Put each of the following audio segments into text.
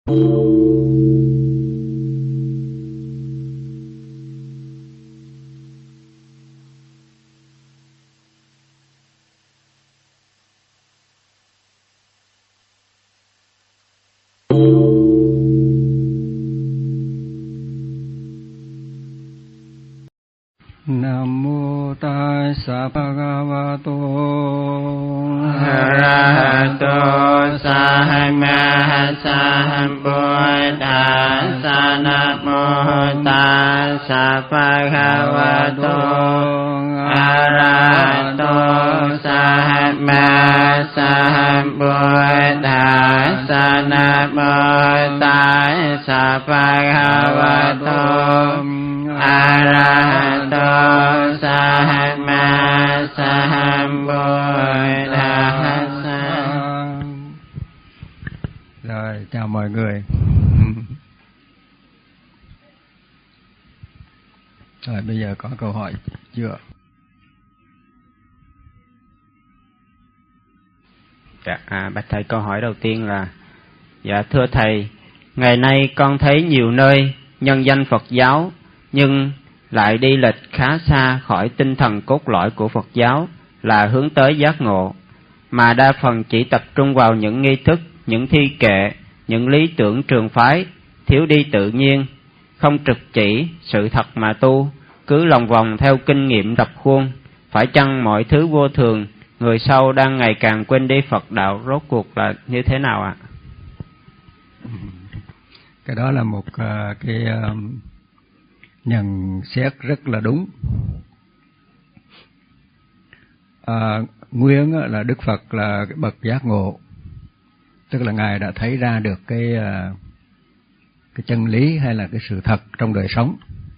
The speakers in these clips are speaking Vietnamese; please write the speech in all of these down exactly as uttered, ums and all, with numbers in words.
Nam mô Tassa Bhagavato Arahato Sammasambuddhassa. Nam mô Tassa Bhagavato Arahato Sammasambuddhassa. Nam mô Tassa Bhagavato Arahato Sammasambuddhassa. Rồi, chào mọi người. Rồi, bây giờ có câu hỏi chưa? Dạ, à, bạch thầy, câu hỏi đầu tiên là: dạ thưa thầy, ngày nay con thấy nhiều nơi nhân danh Phật giáo nhưng lại đi lệch khá xa khỏi tinh thần cốt lõi của Phật giáo là hướng tới giác ngộ, mà đa phần chỉ tập trung vào những nghi thức, những thi kệ, những lý tưởng trường phái, thiếu đi tự nhiên, không trực chỉ sự thật mà tu, cứ lòng vòng theo kinh nghiệm rập khuôn. Phải chăng mọi thứ vô thường, người sau đang ngày càng quên đi Phật đạo, rốt cuộc là như thế nào ạ? Cái đó là một uh, cái uh, nhận xét rất là đúng. À, nguyên là Đức Phật là cái bậc giác ngộ, tức là Ngài đã thấy ra được cái uh, cái chân lý hay là cái sự thật trong đời sống.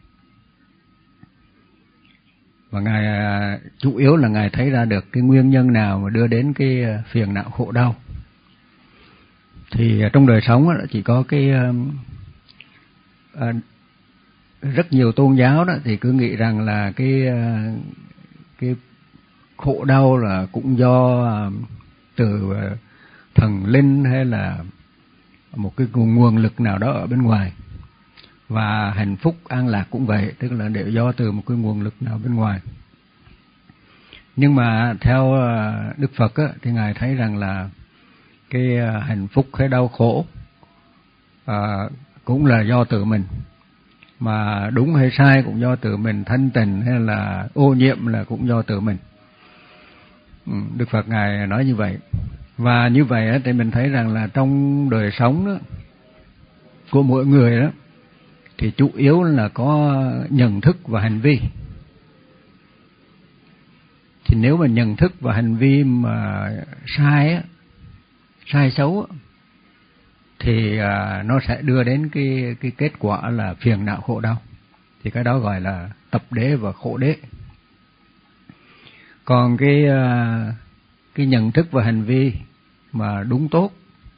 Và Ngài uh, chủ yếu là Ngài thấy ra được cái nguyên nhân nào mà đưa đến cái uh, phiền não khổ đau. Thì uh, trong đời sống uh, chỉ có cái uh, uh, rất nhiều tôn giáo đó thì cứ nghĩ rằng là cái uh, cái khổ đau là cũng do uh, từ uh, thần linh hay là một cái nguồn, nguồn lực nào đó ở bên ngoài. Và hạnh phúc an lạc cũng vậy, tức là đều do từ một cái nguồn lực nào bên ngoài. Nhưng mà theo uh, Đức Phật á, thì Ngài thấy rằng là cái uh, hạnh phúc hay đau khổ uh, cũng là do tự mình, mà đúng hay sai cũng do tự mình, thanh tịnh hay là ô nhiễm là cũng do tự mình. Đức Phật Ngài nói như vậy. Và như vậy thì mình thấy rằng là trong đời sống đó, của mỗi người đó, thì chủ yếu là có nhận thức và hành vi. Thì nếu mà nhận thức và hành vi mà sai, sai xấu, thì nó sẽ đưa đến cái, cái kết quả là phiền não khổ đau. Thì cái đó gọi là tập đế và khổ đế. Còn cái, cái nhận thức và hành vi mà đúng tốt,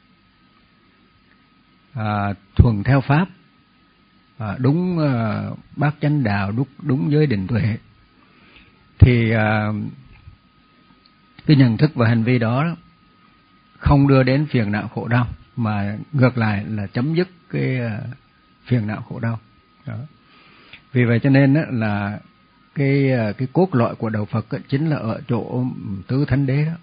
à, thuần theo pháp, à, đúng à, bát chánh đạo, đúng, đúng giới định tuệ, thì à, cái nhận thức và hành vi đó không đưa đến phiền não khổ đau, mà ngược lại là chấm dứt cái uh, phiền não khổ đau. Đó. Vì vậy cho nên là cái uh, cái cốt lõi của đạo Phật chính là ở chỗ tứ thánh đế đó.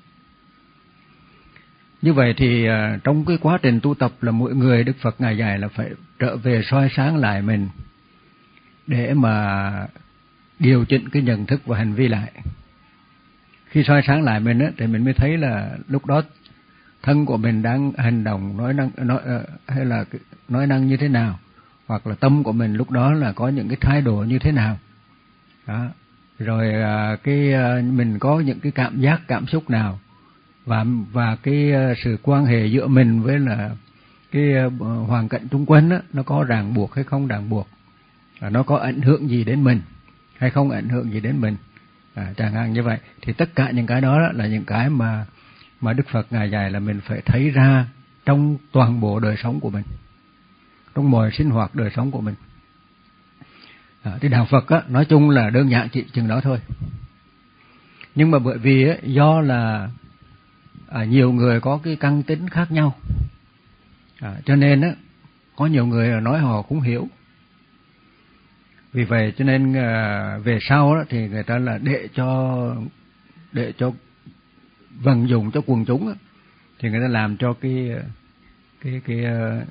Như vậy thì uh, trong cái quá trình tu tập là mỗi người Đức Phật Ngài dạy là phải trở về soi sáng lại mình để mà điều chỉnh cái nhận thức và hành vi lại. Khi soi sáng lại mình á, thì mình mới thấy là lúc đó thân của mình đang hành động nói năng nói hay là nói năng như thế nào, hoặc là tâm của mình lúc đó là có những cái thái độ như thế nào. Đó. Rồi cái mình có những cái cảm giác, cảm xúc nào, và và cái sự quan hệ giữa mình với là cái hoàn cảnh xung quanh đó, nó có ràng buộc hay không ràng buộc, nó có ảnh hưởng gì đến mình hay không ảnh hưởng gì đến mình, à, chẳng hạn như vậy. Thì tất cả những cái đó là những cái mà mà Đức Phật Ngài dạy là mình phải thấy ra trong toàn bộ đời sống của mình, trong mọi sinh hoạt đời sống của mình. À, thì đạo Phật á, nói chung là đơn giản chỉ chừng đó thôi. Nhưng mà bởi vì á, do là à, nhiều người có cái căn tính khác nhau, à, cho nên á, có nhiều người nói họ cũng hiểu. Vì vậy cho nên về sau đó thì người ta là để cho để cho vận dụng cho quần chúng đó, thì người ta làm cho cái cái cái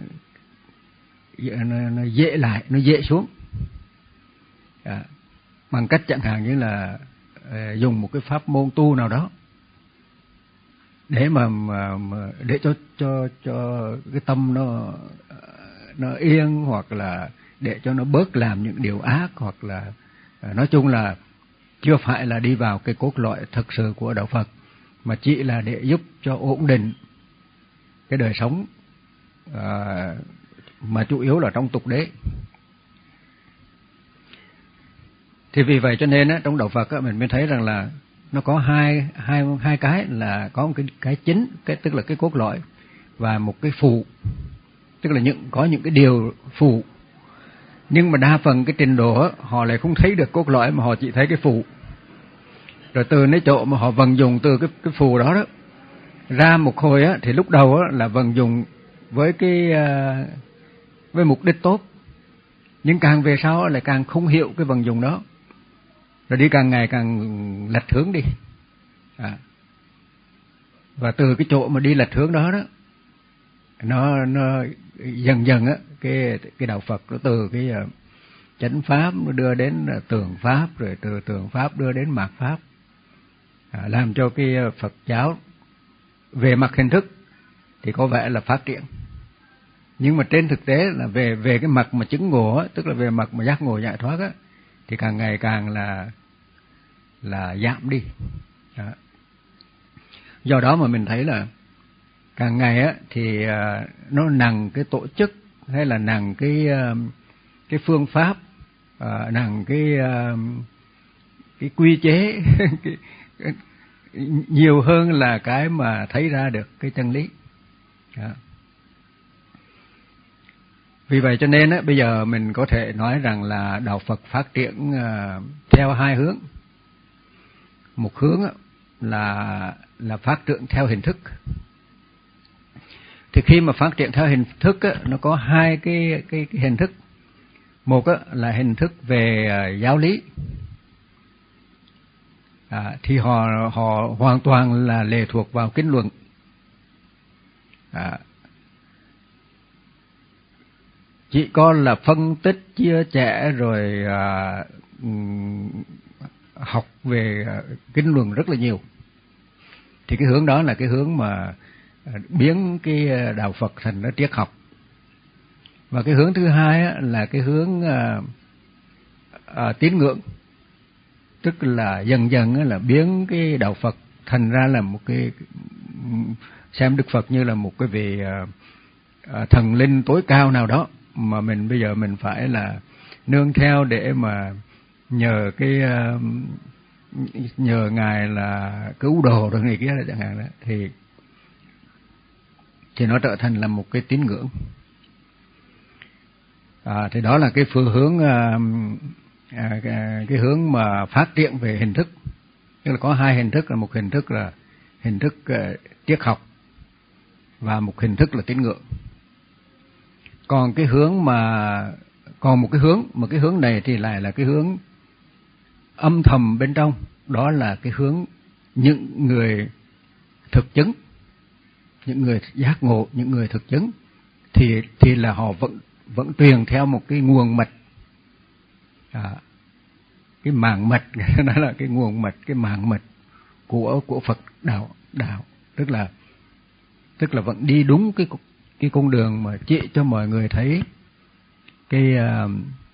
nó, nó dễ lại, nó dễ xuống. À, bằng cách chẳng hạn như là uh, dùng một cái pháp môn tu nào đó để mà, mà, mà để cho cho cho cái tâm nó nó yên, hoặc là để cho nó bớt làm những điều ác, hoặc là uh, nói chung là chưa phải là đi vào cái cốt lõi thực sự của đạo Phật, mà chỉ là để giúp cho ổn định cái đời sống, uh, mà chủ yếu là trong tục đế. Thì vì vậy cho nên á, trong đạo Phật á, mình mới thấy rằng là nó có hai hai hai cái, là có một cái cái chính, cái tức là cái cốt lõi, và một cái phụ, tức là những có những cái điều phụ. Nhưng mà đa phần cái trình độ á, họ lại không thấy được cốt lõi, mà họ chỉ thấy cái phụ. Rồi từ cái chỗ mà họ vận dụng từ cái cái phụ đó đó ra một hồi á, thì lúc đầu á là vận dụng với cái với mục đích tốt, nhưng càng về sau lại càng không hiểu cái vận dụng đó, rồi đi càng ngày càng lệch hướng đi. À. Và từ cái chỗ mà đi lệch hướng đó đó, nó nó dần dần á, cái cái đạo Phật nó từ cái uh, chánh pháp nó đưa đến uh, tường pháp, rồi từ tường pháp đưa đến mạt pháp, à, làm cho cái uh, Phật giáo về mặt hình thức thì có vẻ là phát triển, nhưng mà trên thực tế là về về cái mặt mà chứng ngộ á, tức là về mặt mà giác ngộ giải thoát á, thì càng ngày càng là là giảm đi. Đó. Do đó mà mình thấy là càng ngày á thì uh, nó nặng cái tổ chức, hay là nặng cái uh, cái phương pháp, uh, nặng cái uh, cái quy chế cái, cái, nhiều hơn là cái mà thấy ra được cái chân lý. Đó. Vì vậy cho nên á, bây giờ mình có thể nói rằng là đạo Phật phát triển uh, theo hai hướng. Một hướng á, là là phát triển theo hình thức. Thì khi mà phát triển theo hình thức á, nó có hai cái, cái, cái hình thức. Một á, là hình thức về uh, giáo lý. À, thì họ họ hoàn toàn là lệ thuộc vào kinh luận. À, chỉ có là phân tích, chia sẻ, rồi à, học về kinh luận rất là nhiều. Thì cái hướng đó là cái hướng mà biến cái đạo Phật thành nó triết học. Và cái hướng thứ hai á, là cái hướng à, à, tín ngưỡng, tức là dần dần á, là biến cái đạo Phật thành ra là một cái, xem Đức Phật như là một cái vị à, à, thần linh tối cao nào đó, mà mình bây giờ mình phải là nương theo để mà nhờ cái uh, nhờ ngài là cứu độ rồi này kia là chẳng hạn đó, thì thì nó trở thành là một cái tín ngưỡng. À, thì đó là cái phương hướng uh, à, cái hướng mà phát triển về hình thức. Tức là có hai hình thức, là một hình thức là hình thức uh, triết học, và một hình thức là tín ngưỡng. Còn cái hướng mà còn một cái hướng mà cái hướng này thì lại là cái hướng âm thầm bên trong, đó là cái hướng những người thực chứng, những người giác ngộ, những người thực chứng, thì thì là họ vẫn vẫn truyền theo một cái nguồn mật, à, cái màng mật đó là cái nguồn mật, cái màng mật của của Phật đạo đạo, tức là tức là vẫn đi đúng cái cái con đường mà chỉ cho mọi người thấy cái uh,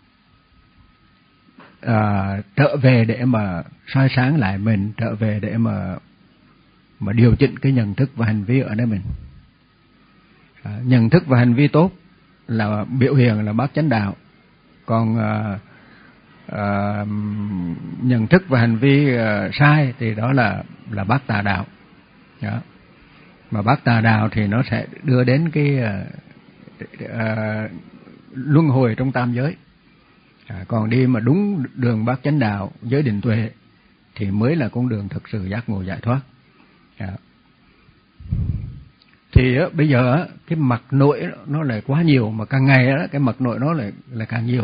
uh, trở về để mà soi sáng lại mình, trở về để mà mà điều chỉnh cái nhận thức và hành vi ở nơi mình. Uh, nhận thức và hành vi tốt là biểu hiện là bát chánh đạo, còn uh, uh, nhận thức và hành vi uh, sai thì đó là là bát tà đạo. Đó. Mà bát tà đạo thì nó sẽ đưa đến cái uh, uh, luân hồi trong tam giới. À, còn đi mà đúng đường bát chánh đạo, giới định tuệ thì mới là con đường thực sự giác ngộ giải thoát. À. Thì Thì á, bây giờ á, cái mặt nội nó lại quá nhiều, mà càng ngày á, cái mặt nội nó lại là càng nhiều.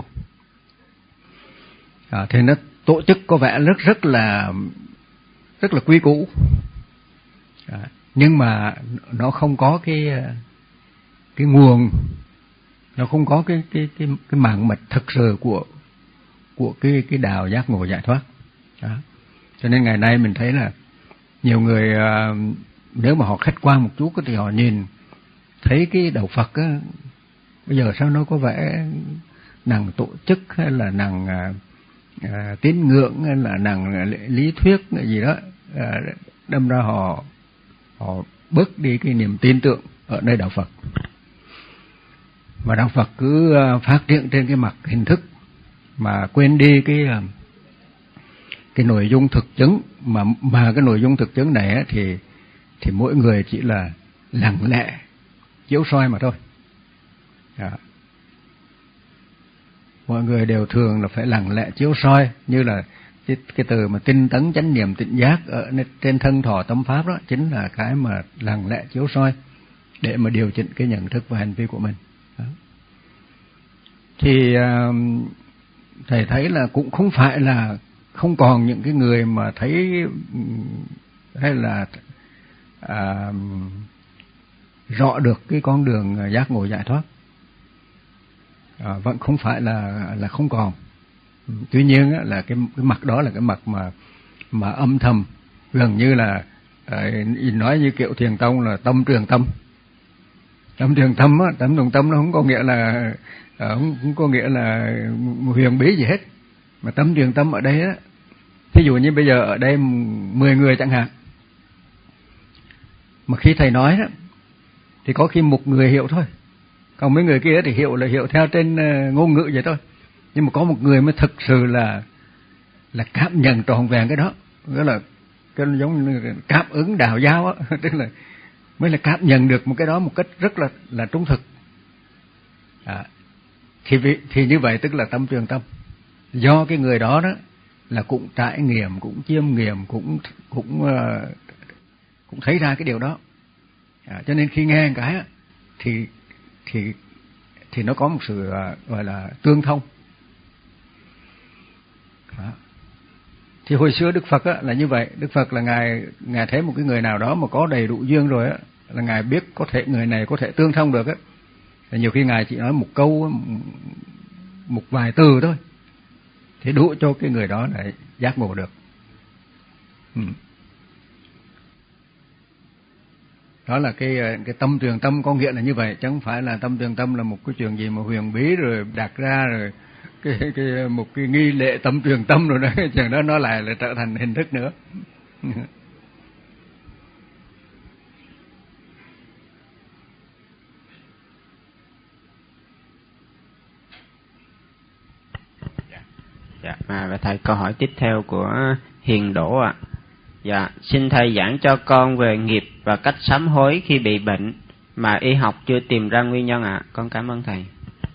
À, thì nó tổ chức có vẻ rất rất là rất là quy củ, à, nhưng mà nó không có cái cái nguồn, nó không có cái cái cái cái mạng mạch thực sự của của cái cái đạo giác ngộ giải thoát. Đó. Cho nên ngày nay mình thấy là nhiều người nếu mà họ khách quan một chút thì họ nhìn thấy cái đạo Phật á, bây giờ sao nó có vẻ nặng tổ chức hay là nặng à, à, tín ngưỡng hay là nặng lý thuyết gì đó, à, đâm ra họ họ bớt đi cái niềm tin tưởng ở nơi đạo Phật, mà đạo Phật cứ phát triển trên cái mặt hình thức mà quên đi cái cái nội dung thực chứng, mà mà cái nội dung thực chứng này thì thì mỗi người chỉ là lặng lẽ chiếu soi mà thôi. À. Mọi người đều thường là phải lặng lẽ chiếu soi, như là cái, cái từ mà tinh tấn chánh niệm tịnh giác ở trên thân thọ tâm pháp đó chính là cái mà lặng lẽ chiếu soi để mà điều chỉnh cái nhận thức và hành vi của mình. Đó. Thì uh, thầy thấy là cũng không phải là không còn những cái người mà thấy hay là à, rõ được cái con đường giác ngộ giải thoát, à, vẫn không phải là là không còn. Tuy nhiên á, là cái cái mặt đó là cái mặt mà mà âm thầm, gần như là à, nói như kiểu thiền tông là tâm trường tâm. Tâm trường tâm á, tâm trường tâm nó không có nghĩa là à, không, không có nghĩa là huyền bí gì hết, mà tâm trường tâm ở đây á, ví dụ như bây giờ ở đây mười người chẳng hạn, mà khi thầy nói đó thì có khi một người hiểu thôi, còn mấy người kia thì hiểu là hiểu theo trên ngôn ngữ vậy thôi, nhưng mà có một người mới thực sự là là cảm nhận trọn vẹn cái đó, đó là cái giống như cảm ứng đạo giáo á, tức là mới là cảm nhận được một cái đó một cách rất là là trung thực. À, thì thì như vậy tức là tâm trường tâm, do cái người đó đó là cũng trải nghiệm, cũng chiêm nghiệm, cũng cũng uh, cũng thấy ra cái điều đó. À, cho nên khi nghe cái thì thì thì nó có một sự uh, gọi là tương thông. À. Thì hồi xưa Đức Phật á, là như vậy. Đức Phật là ngài ngài thấy một cái người nào đó mà có đầy đủ duyên rồi á, là ngài biết có thể người này có thể tương thông được á. Thì nhiều khi ngài chỉ nói một câu, một vài từ thôi, thì đủ cho cái người đó để giác ngộ được. Ừ. Đó là cái cái tâm trường tâm, có nghĩa là như vậy, chứ không phải là tâm trường tâm là một cái chuyện gì mà huyền bí rồi đặt ra rồi cái cái một cái nghi lễ tâm trường tâm rồi đó, chuyện đó nó lại là trở thành hình thức nữa. Dạ, à, và thầy câu hỏi tiếp theo của Hiền Đỗ ạ. À. Dạ, xin thầy giảng cho con về nghiệp và cách sám hối khi bị bệnh mà y học chưa tìm ra nguyên nhân ạ. À. Con cảm ơn thầy.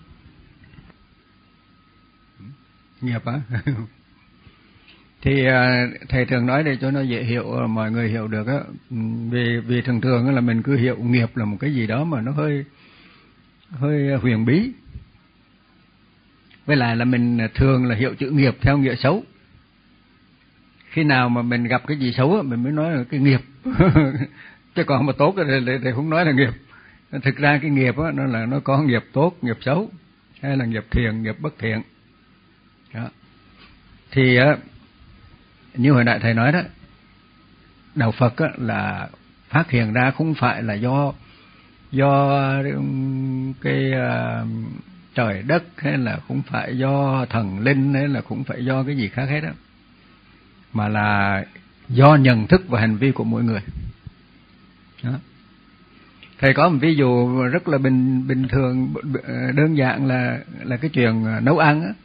Nghiệp á? Thì thầy thường nói để cho nó dễ hiểu, mọi người hiểu được á. Vì vì thường thường là mình cứ hiểu nghiệp là một cái gì đó mà nó hơi hơi huyền bí. Với lại là mình thường là hiểu chữ nghiệp theo nghĩa xấu. Khi nào mà mình gặp cái gì xấu mình mới nói là cái nghiệp. Chứ còn mà tốt thì, thì không nói là nghiệp. Thực ra cái nghiệp đó, nó là nó có nghiệp tốt, nghiệp xấu, hay là nghiệp thiện, nghiệp bất thiện. Đó. Thì như hồi nãy thầy nói đó, đạo Phật là phát hiện ra không phải là do do cái uh, trời đất, hay là không phải do thần linh, hay là không phải do cái gì khác hết đó, mà là do nhận thức và hành vi của mỗi người. Đó. Thầy có một ví dụ rất là bình bình thường, đơn giản là là cái chuyện nấu ăn á.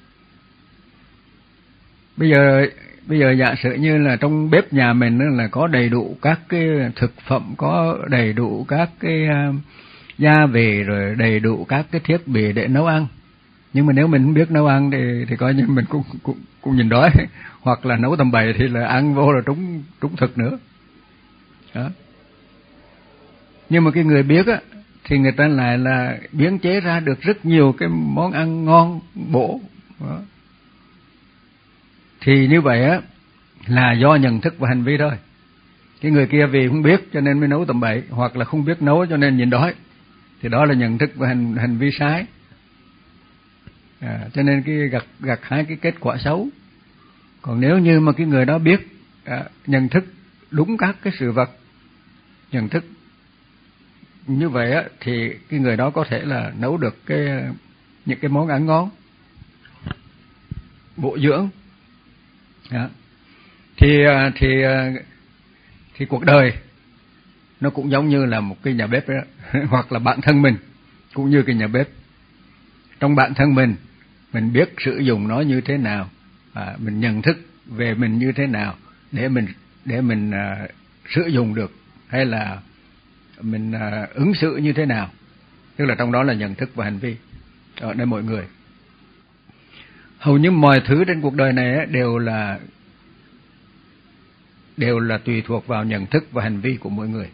Bây giờ bây giờ giả sử như là trong bếp nhà mình là có đầy đủ các cái thực phẩm, có đầy đủ các cái uh, gia vị, rồi đầy đủ các cái thiết bị để nấu ăn. Nhưng mà nếu mình không biết nấu ăn thì thì coi như mình cũng cũng cũng nhìn đói, hoặc là nấu tầm bậy thì là ăn vô là trúng trúng thực nữa. Đó. Nhưng mà cái người biết á thì người ta lại là biến chế ra được rất nhiều cái món ăn ngon bổ. Đó. Thì như vậy á là do nhận thức và hành vi thôi. Cái người kia vì không biết cho nên mới nấu tầm bậy, hoặc là không biết nấu cho nên nhịn đói, thì đó là nhận thức và hành, hành vi sai. À, cho nên cái gặt gặt hai cái kết quả xấu. Còn nếu như mà cái người đó biết à, nhận thức đúng các cái sự vật, nhận thức như vậy á, thì cái người đó có thể là nấu được cái những cái món ăn ngon, bổ dưỡng. Đó. Thì thì thì cuộc đời nó cũng giống như là một cái nhà bếp đó. Hoặc là bản thân mình cũng như cái nhà bếp. Trong bản thân mình, mình biết sử dụng nó như thế nào, à, mình nhận thức về mình như thế nào để mình để mình uh, sử dụng được, hay là mình uh, ứng xử như thế nào. Tức là trong đó là nhận thức và hành vi ở nơi mọi người. Hầu như mọi thứ trên cuộc đời này đều là đều là tùy thuộc vào nhận thức và hành vi của mỗi người.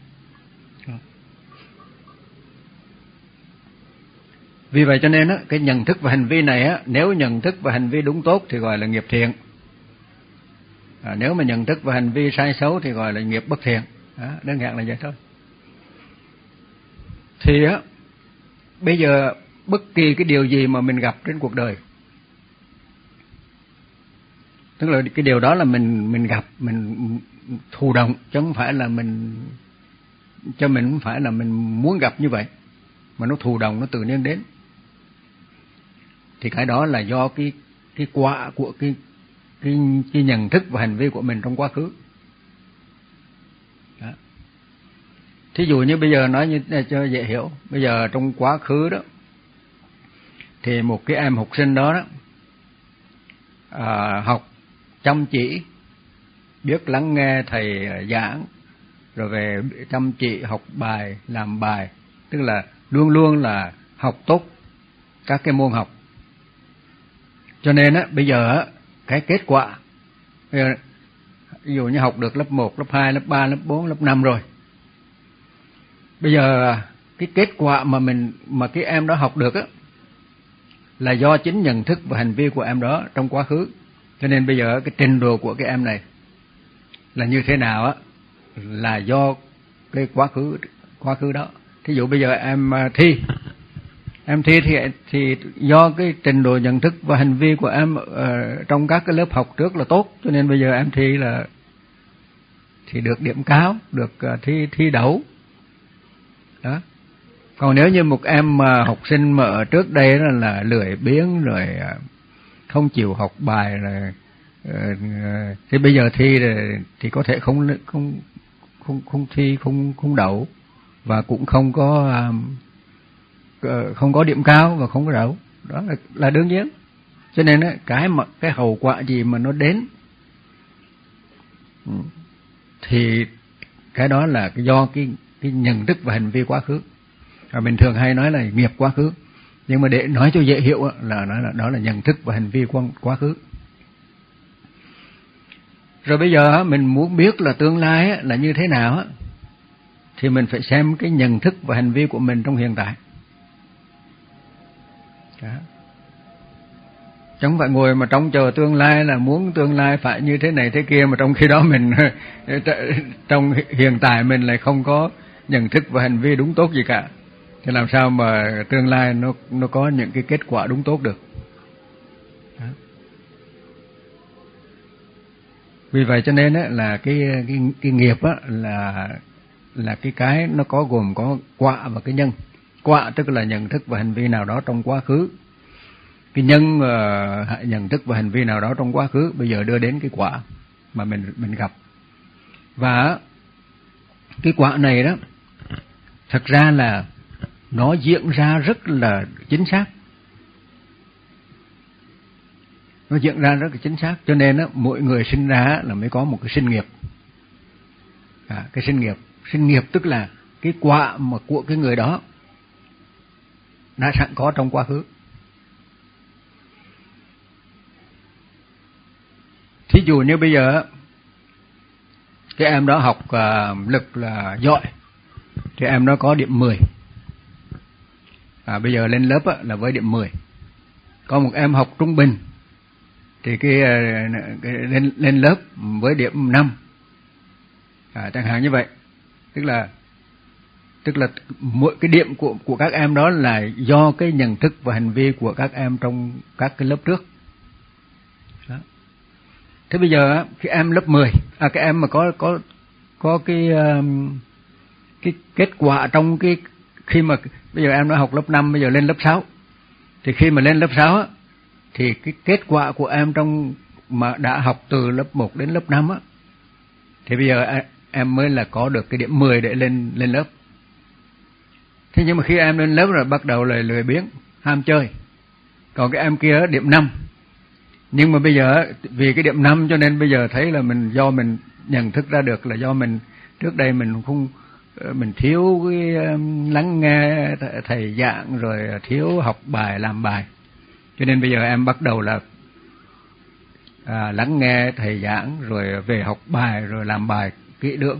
Vì vậy cho nên á, cái nhận thức và hành vi này á, nếu nhận thức và hành vi đúng tốt thì gọi là nghiệp thiện. À, nếu mà nhận thức và hành vi sai xấu thì gọi là nghiệp bất thiện. Đó, đơn giản là vậy thôi. Thì á, bây giờ bất kỳ cái điều gì mà mình gặp trên cuộc đời, tức là cái điều đó là mình mình gặp, mình thụ động, chứ không phải là mình cho mình không phải là mình muốn gặp như vậy, mà nó thụ động, nó tự nhiên đến. Thì cái đó là do cái cái quả của cái cái cái nhận thức và hành vi của mình trong quá khứ. Đó. Thí dụ như bây giờ nói như cho dễ hiểu, bây giờ trong quá khứ đó thì một cái em học sinh đó, đó à, học chăm chỉ, biết lắng nghe thầy giảng, rồi về chăm chỉ học bài, làm bài, tức là luôn luôn là học tốt các cái môn học. Cho nên á, bây giờ á, cái kết quả, bây giờ, ví dụ như học được lớp một, lớp hai, lớp ba, lớp bốn, lớp năm rồi. Bây giờ cái kết quả mà mình mà cái em đó học được á là do chính nhận thức và hành vi của em đó trong quá khứ. Cho nên bây giờ cái trình độ của cái em này là như thế nào á là do cái quá khứ quá khứ đó. Thí dụ bây giờ em thi em thi thì thì do cái trình độ nhận thức và hành vi của em ở trong các cái lớp học trước là tốt, cho nên bây giờ em thi là thì được điểm cao, được thi thi đậu. Đó. Còn nếu như một em mà học sinh mà ở trước đây là, là lười biếng rồi không chịu học bài rồi thì bây giờ thi thì có thể không không không không thi không không đậu, và cũng không có không có điểm cao và không có đậu. Đó là, là đương nhiên. Cho nên cái mà cái hậu quả gì mà nó đến thì cái đó là do cái cái nhận thức và hành vi quá khứ. Và mình thường hay nói là nghiệp quá khứ, nhưng mà để nói cho dễ hiểu là nói là đó là nhận thức và hành vi quá khứ. Rồi bây giờ mình muốn biết là tương lai là như thế nào thì mình phải xem cái nhận thức và hành vi của mình trong hiện tại. Đó. Chẳng phải ngồi mà trông chờ tương lai là muốn tương lai phải như thế này thế kia, mà trong khi đó mình trong hiện tại mình lại không có nhận thức và hành vi đúng tốt gì cả, thì làm sao mà tương lai nó nó có những cái kết quả đúng tốt được. Đó. Vì vậy cho nên á, là cái cái cái nghiệp á, là là cái cái nó có gồm có quả và cái nhân. Quả tức là nhận thức và hành vi nào đó trong quá khứ. Cái nhân uh, nhận thức và hành vi nào đó trong quá khứ bây giờ đưa đến cái quả mà mình mình gặp. Và cái quả này đó thật ra là nó diễn ra rất là chính xác. Nó diễn ra rất là chính xác, cho nên á, mỗi người sinh ra là mới có một cái sinh nghiệp. À, cái sinh nghiệp, sinh nghiệp tức là cái quả mà của cái người đó đã sẵn có trong quá khứ. Thí dụ như bây giờ cái em đó học uh, lực là giỏi, thì em nó có điểm mười. À, bây giờ lên lớp á, là với điểm mười. Có một em học trung bình thì cái, cái lên lên lớp với điểm năm. À, chẳng hạn như vậy. Tức là tức là mỗi cái điểm của của các em đó là do cái nhận thức và hành vi của các em trong các cái lớp trước. Đó. Thế bây giờ khi em lớp mười, à cái em mà có có có cái cái kết quả trong cái khi mà bây giờ em đã học lớp năm, bây giờ lên lớp sáu. Thì khi mà lên lớp sáu á, thì cái kết quả của em trong mà đã học từ lớp một đến lớp năm á, thì bây giờ em mới là có được cái điểm mười để lên lên lớp. Thế nhưng mà khi em lên lớp rồi bắt đầu là lười biếng, ham chơi. Còn cái em kia điểm năm. Nhưng mà bây giờ vì cái điểm năm cho nên bây giờ thấy là mình do mình nhận thức ra được là do mình trước đây mình không mình thiếu cái lắng nghe thầy giảng rồi thiếu học bài làm bài. Cho nên bây giờ em bắt đầu là à, lắng nghe thầy giảng rồi về học bài rồi làm bài kỹ lưỡng.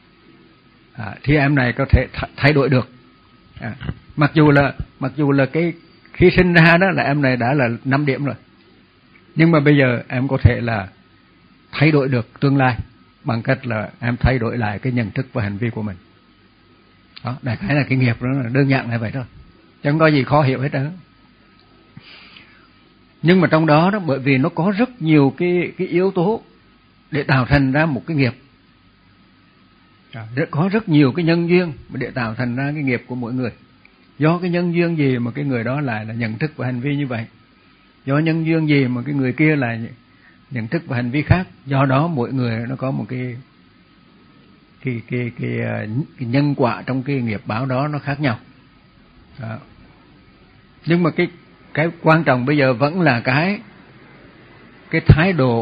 À, thì em này có thể th- thay đổi được. À, mặc dù là mặc dù là cái khi sinh ra đó là em này đã là năm điểm rồi. Nhưng mà bây giờ em có thể là thay đổi được tương lai bằng cách là em thay đổi lại cái nhận thức và hành vi của mình. Đó, đại khái là cái nghiệp đó là đơn giản là vậy thôi. Chẳng có gì khó hiểu hết đó. Nhưng mà trong đó đó bởi vì nó có rất nhiều cái cái yếu tố để tạo thành ra một cái nghiệp. À, có rất nhiều cái nhân duyên để tạo thành ra cái nghiệp của mỗi người. Do cái nhân duyên gì mà cái người đó lại là nhận thức và hành vi như vậy? Do nhân duyên gì mà cái người kia là nhận thức và hành vi khác? Do đó mỗi người nó có một cái cái cái cái, cái nhân quả trong cái nghiệp báo đó nó khác nhau. Đó. Nhưng mà cái cái quan trọng bây giờ vẫn là cái cái thái độ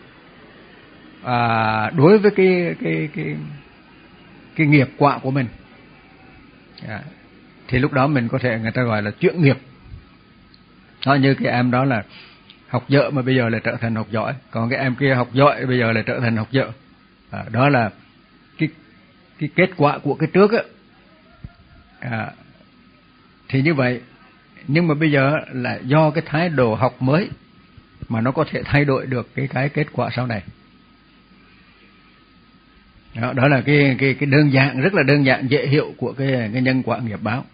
à, đối với cái cái cái cái nghiệp quả của mình. À, thì lúc đó mình có thể người ta gọi là chuyển nghiệp. Đó, như cái em đó là học dở mà bây giờ là trở thành học giỏi, còn cái em kia học giỏi bây giờ là trở thành học dở. À, đó là cái cái kết quả của cái trước á. À, thì như vậy, nhưng mà bây giờ là do cái thái độ học mới mà nó có thể thay đổi được cái cái kết quả sau này. Đó, đó là cái cái cái đơn giản, rất là đơn giản dễ hiểu của cái cái nhân quả nghiệp báo.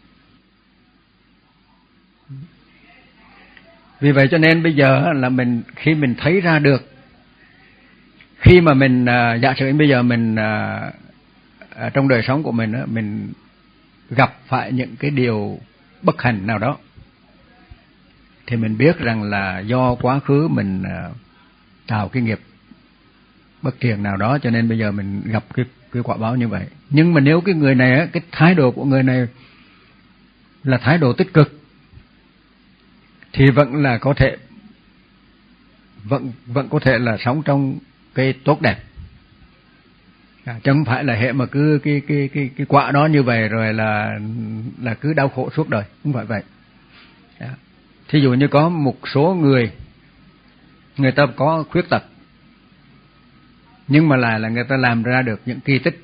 Vì vậy cho nên bây giờ là mình khi mình thấy ra được, khi mà mình uh, giả sử bây giờ mình uh, trong đời sống của mình uh, mình gặp phải những cái điều bất hạnh nào đó, thì mình biết rằng là do quá khứ mình uh, tạo cái nghiệp bất thiện nào đó, cho nên bây giờ mình gặp cái cái quả báo như vậy. Nhưng mà nếu cái người này, cái thái độ của người này là thái độ tích cực, thì vẫn là có thể vẫn vẫn có thể là sống trong cái tốt đẹp. À, chứ không phải là hệ mà cứ cái cái cái cái quả đó như vậy rồi là là cứ đau khổ suốt đời, không phải vậy. À, thí dụ như có một số người người ta có khuyết tật, nhưng mà lại là người ta làm ra được những kỳ tích.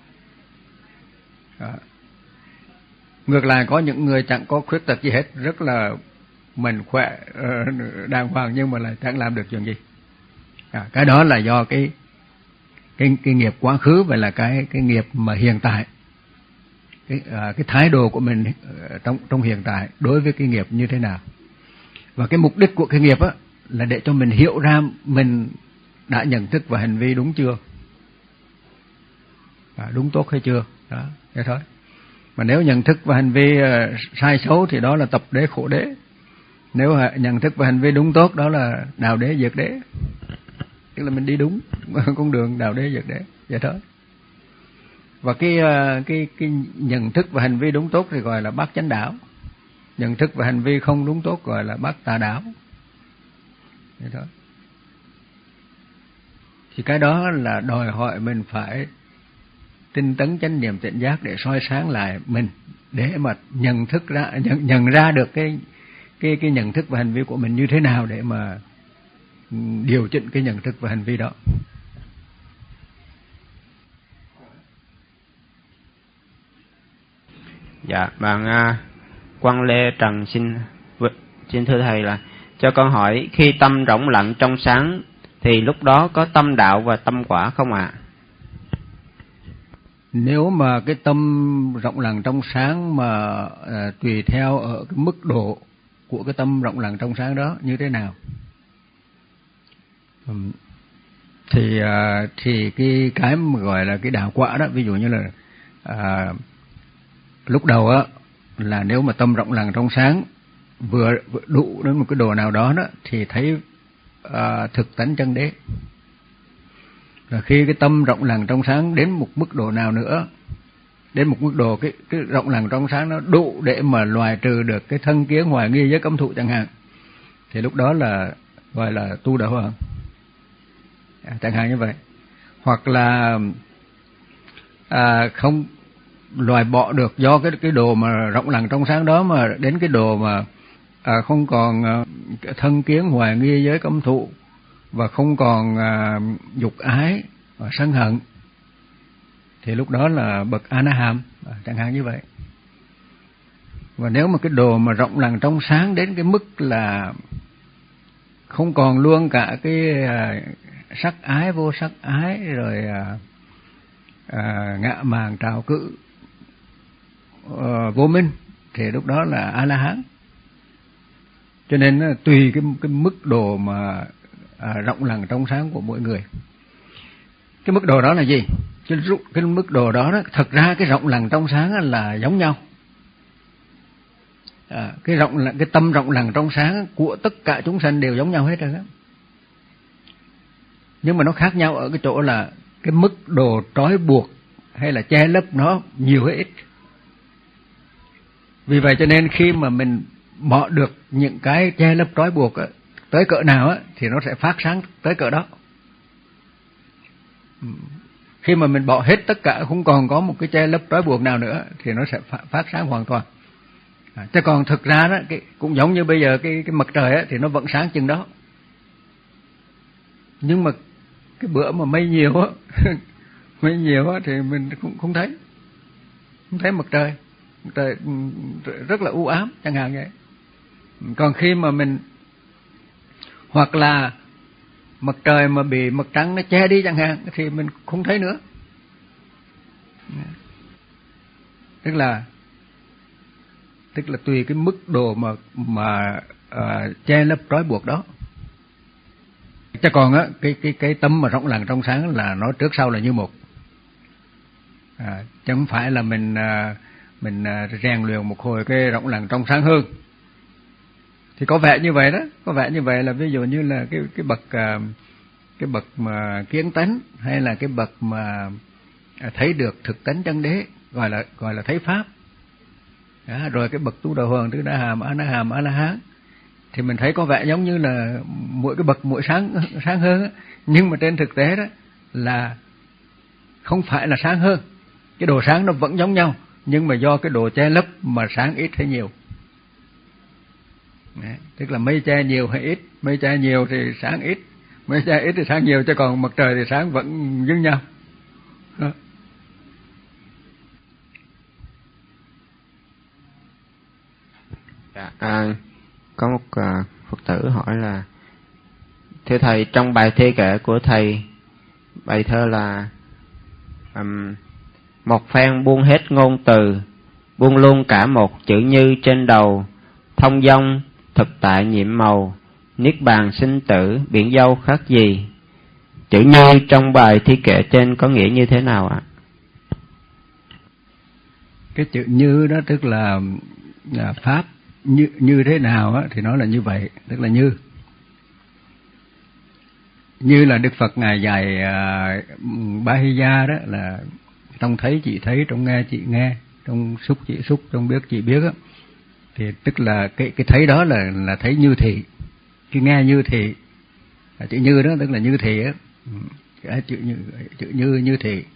À, ngược lại có những người chẳng có khuyết tật gì hết, rất là mình khỏe đàng hoàng nhưng mà lại chẳng làm được chuyện gì. À, cái đó là do cái cái cái nghiệp quá khứ, và là cái cái nghiệp mà hiện tại, cái à, cái thái độ của mình trong trong hiện tại đối với cái nghiệp như thế nào. Và cái mục đích của cái nghiệp á là để cho mình hiểu ra mình đã nhận thức và hành vi đúng chưa, à, đúng tốt hay chưa. Đó, thế thôi. Mà nếu nhận thức và hành vi uh, sai xấu thì đó là tập đế khổ đế. Nếu nhận thức và hành vi đúng tốt đó là đạo đế diệt đế. Tức là mình đi đúng con đường đạo đế diệt đế, vậy thôi. Và cái uh, cái cái nhận thức và hành vi đúng tốt thì gọi là bát chánh đạo. Nhận thức và hành vi không đúng tốt gọi là bát tà đạo. Vậy thôi. Thì cái đó là đòi hỏi mình phải tinh tấn chánh niệm tỉnh giác để soi sáng lại mình, để mà nhận thức ra nhận, nhận ra được cái cái cái nhận thức và hành vi của mình như thế nào để mà điều chỉnh cái nhận thức và hành vi đó. Dạ, bạn uh, Quang Lê Trần xin xin thưa thầy là cho con hỏi, khi tâm rỗng lặng trong sáng thì lúc đó có tâm đạo và tâm quả không ạ? À? Nếu mà cái tâm rộng lặng trong sáng mà à, tùy theo ở cái mức độ của cái tâm rộng lặng trong sáng đó như thế nào, um, thì à, thì cái cái mà gọi là cái đạo quả đó, ví dụ như là à, lúc đầu á là nếu mà tâm rộng lặng trong sáng vừa, vừa đủ đến một cái độ nào đó đó thì thấy à, thực tánh chân đế. Và khi cái tâm rộng lặng trong sáng đến một mức độ nào nữa, đến một mức độ cái cái rộng lặng trong sáng nó đủ để mà loại trừ được cái thân kiến hoài nghi với cấm thụ chẳng hạn, thì lúc đó là gọi là tu đạo hoàng, à, chẳng hạn như vậy. Hoặc là à, không loại bỏ được do cái cái đồ mà rộng lặng trong sáng đó mà đến cái đồ mà à, không còn à, thân kiến hoài nghi với cấm thụ và không còn à, dục ái và sân hận, thì lúc đó là bậc A-na-hàm, à, chẳng hạn như vậy. Và nếu mà cái đồ mà rộng lặng trong sáng đến cái mức là không còn luôn cả cái à, sắc ái vô sắc ái rồi à, à, ngạ mạn trào cự à, vô minh, thì lúc đó là A-la-hán. Cho nên tùy cái cái mức độ mà à, rộng lặng trong sáng của mỗi người. Cái mức độ đó là gì? Cái, cái mức độ đó, đó thật ra cái rộng lặng trong sáng là giống nhau. À, cái rộng lặng, cái tâm rộng lặng trong sáng của tất cả chúng sanh đều giống nhau hết rồi đó. Nhưng mà nó khác nhau ở cái chỗ là cái mức độ trói buộc hay là che lấp nó nhiều hay ít. Vì vậy cho nên khi mà mình bỏ được những cái che lấp trói buộc á, tới cỡ nào á, thì nó sẽ phát sáng tới cỡ đó. Khi mà mình bỏ hết tất cả, không còn có một cái che lấp trói buộc nào nữa, thì nó sẽ phát sáng hoàn toàn. À, chứ còn thực ra đó, cái, cũng giống như bây giờ cái, cái mặt trời á, thì nó vẫn sáng chừng đó. Nhưng mà cái bữa mà mây nhiều á, mây nhiều á, thì mình cũng không thấy, không thấy mặt trời. Mặt trời rất là u ám, chẳng hạn vậy. Còn khi mà mình, hoặc là mặt trời mà bị mặt trăng nó che đi chẳng hạn, thì mình không thấy nữa. Tức là tức là tùy cái mức độ mà mà à, che lấp trói buộc đó. Chứ còn á, cái cái cái tâm mà rộng lặng trong sáng là nó trước sau là như một. À, chứ không phải là mình à, mình à, rèn luyện một hồi cái rộng lặng trong sáng hơn. Thì có vẻ như vậy đó, có vẻ như vậy là ví dụ như là cái cái bậc à, cái bậc mà kiến tánh, hay là cái bậc mà thấy được thực tánh chân đế, gọi là gọi là thấy pháp. Đó, rồi cái bậc tu đạo hoàng, tức đa hàm, a na hàm, a la hán, thì mình thấy có vẻ giống như là mỗi cái bậc mỗi sáng sáng hơn á, nhưng mà trên thực tế đó là không phải là sáng hơn. Cái độ sáng nó vẫn giống nhau, nhưng mà do cái độ che lấp mà sáng ít hay nhiều. Đấy, tức là mây che nhiều hay ít, mây che nhiều thì sáng ít, mây che ít thì sáng nhiều, chứ còn mặt trời thì sáng vẫn như nhau. Đó. À, có một uh, Phật tử hỏi là: thưa thầy, trong bài thơ kệ của thầy, bài thơ là um, một phen buông hết ngôn từ, buông luôn cả một chữ như trên đầu, thông dong thực tại nhiệm màu, niết bàn sinh tử biển dâu khác gì. Chữ như trong bài thi kệ trên có nghĩa như thế nào ạ? Cái chữ như đó tức là, là pháp như như thế nào á, thì nó là như vậy, tức là như như là Đức Phật ngài dạy uh, Ba Hy Gia đó, là trong thấy chị thấy, trong nghe chị nghe, trong xúc chị xúc, trong biết chị biết á, thì tức là cái cái thấy đó là là thấy như thị, cái nghe như thị, chữ như đó tức là như thị á, cái chữ như chữ như như thị.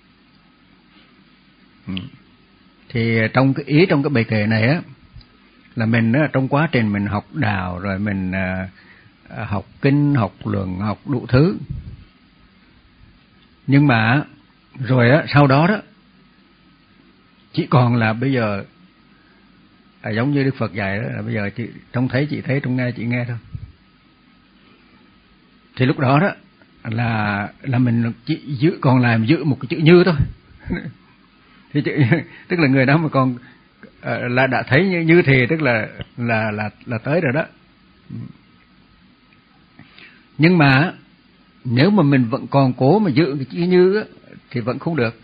Thì trong cái ý trong cái bài kệ này á, là mình á, trong quá trình mình học đạo rồi mình à, học kinh, học luận, học đủ thứ, nhưng mà rồi á, sau đó đó chỉ còn là bây giờ à, giống như Đức Phật dạy đó, là bây giờ chị trông thấy chị thấy, trông nghe chị nghe thôi. Thì lúc đó đó là là mình chỉ giữ, còn làm giữ một cái chữ như thôi. Thì chữ, tức là người đó mà còn là đã thấy như, như thì tức là là là là tới rồi đó. Nhưng mà nếu mà mình vẫn còn cố mà giữ cái chữ như á, thì vẫn không được.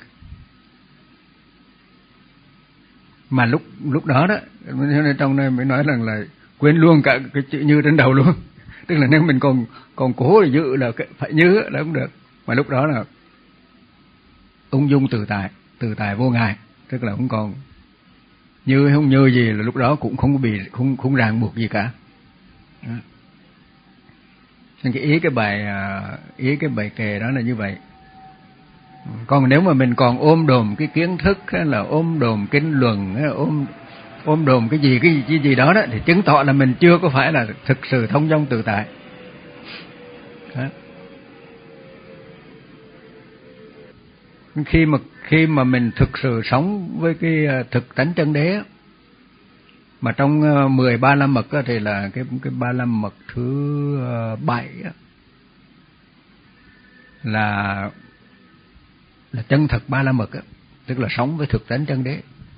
Mà lúc lúc đó đó, trong này mới nói rằng là quên luôn cả cái chữ như trên đầu luôn. Tức là nếu mình còn còn cố để giữ là phải như là không được. Mà lúc đó là ung dung tự tại, tự tại vô ngại, tức là không còn như không như gì, là lúc đó cũng không bị không không ràng buộc gì cả. Đó. Nên cái ý cái bài ý cái bài kệ đó là như vậy. Còn nếu mà mình còn ôm đồm cái kiến thức hay là ôm đồm kinh luận hay là ôm ôm đồm cái gì cái gì cái gì đó đó, thì chứng tỏ là mình chưa có phải là thực sự thông dong tự tại. Đó. Khi mà khi mà mình thực sự sống với cái thực tánh chân đế, mà trong mười ba la mật thì là cái cái ba la mật thứ bảy là là chân thật ba la mật, tức là sống với thực tánh chân đế.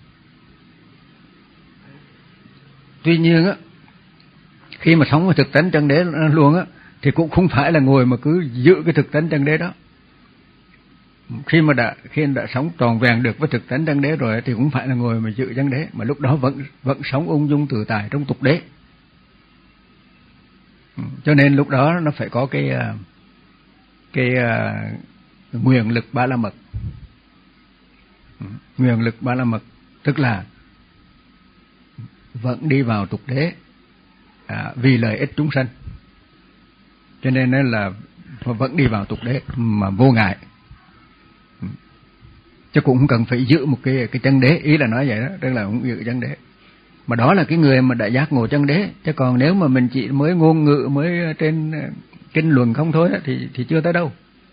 Tuy nhiên á, khi mà sống với thực tánh chân đế luôn á, thì cũng không phải là ngồi mà cứ giữ cái thực tánh chân đế đó. Khi mà đã khi đã sống tròn vẹn được với thực tánh chân đế rồi thì cũng phải là ngồi mà giữ chân đế, mà lúc đó vẫn vẫn sống ung dung tự tại trong tục đế. Cho nên lúc đó nó phải có cái cái uh, nguyện lực ba la mật. Nguyện lực ba la mật tức là vẫn đi vào tục đế à, vì lợi ích chúng sanh. Cho nên là vẫn đi vào tục đế mà vô ngại, chứ cũng không cần phải giữ một cái cái chân đế. Ý là nói vậy đó, tức là không giữ chân đế. Mà đó là cái người mà đã giác ngộ chân đế. Chứ còn nếu mà mình chỉ mới ngôn ngữ, mới trên kinh luận không thôi đó, thì thì chưa tới đâu.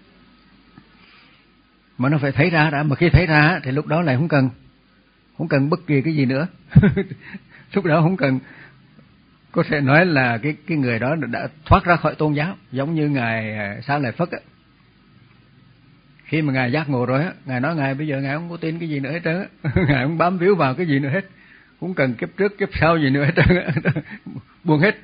Mà nó phải thấy ra đã. Mà khi thấy ra thì lúc đó lại không cần không cần bất kỳ cái gì nữa. Lúc đó không cần, có thể nói là cái cái người đó đã thoát ra khỏi tôn giáo, giống như ngài Xá Lợi Phất á. Khi mà ngài giác ngộ rồi á, ngài nói ngài bây giờ ngài không có tin cái gì nữa hết trơn á. Ngài không bám víu vào cái gì nữa hết, không cần kiếp trước kiếp sau gì nữa hết trơn á. Buông hết.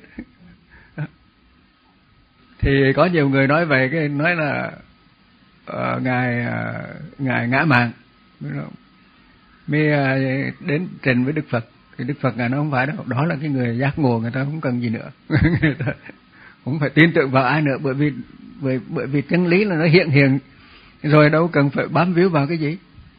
Thì có nhiều người nói về cái nói là uh, ngài uh, ngài ngã mạn, mới uh, đến trình với Đức Phật. Thì Đức Phật ngài nói không phải đâu, đó là cái người giác ngộ, người ta không cần gì nữa. Người ta không phải tin tưởng vào ai nữa, bởi vì bởi bởi vì chân lý là nó hiện hiện rồi, đâu cần phải bám víu vào cái gì.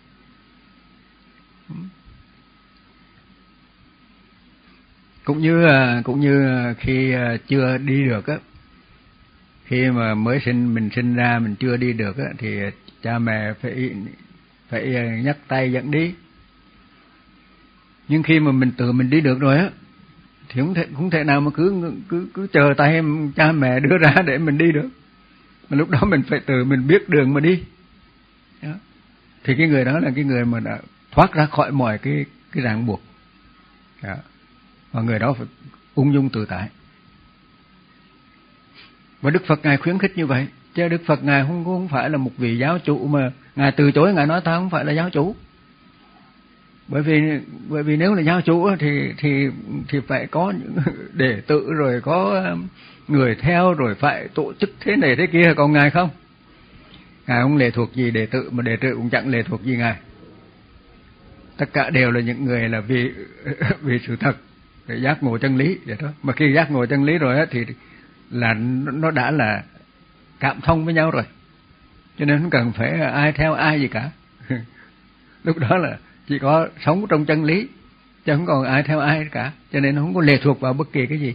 Cũng như cũng như khi chưa đi được á, khi mà mới sinh mình sinh ra mình chưa đi được á, thì cha mẹ phải phải nhắc tay dẫn đi. Nhưng khi mà mình tự mình đi được rồi á, thì không thể không thể nào mà cứ cứ cứ chờ tay cha mẹ đưa ra để mình đi được. Mà lúc đó mình phải tự mình biết đường mà đi. Đó. Thì cái người đó là cái người mà đã thoát ra khỏi mọi cái cái ràng buộc. Đó. Và người đó phải ung dung tự tại. Và Đức Phật ngài khuyến khích như vậy, chứ Đức Phật ngài không không phải là một vị giáo chủ mà ngài từ chối, ngài nói ta không phải là giáo chủ. Bởi vì bởi vì nếu là giáo chủ thì thì thì phải có những đệ tử, rồi có người theo, rồi phải tổ chức thế này thế kia. Còn ngài không, ngài không lệ thuộc gì đệ tử, mà đệ tử cũng chẳng lệ thuộc gì ngài. Tất cả đều là những người là vì vì sự thật, để giác ngộ chân lý vậy thôi. Mà khi giác ngộ chân lý rồi á thì là nó đã là cảm thông với nhau rồi, cho nên không cần phải ai theo ai gì cả. Lúc đó là chỉ có sống trong chân lý, chứ không còn ai theo ai cả, cho nên nó không có lệ thuộc vào bất kỳ cái gì.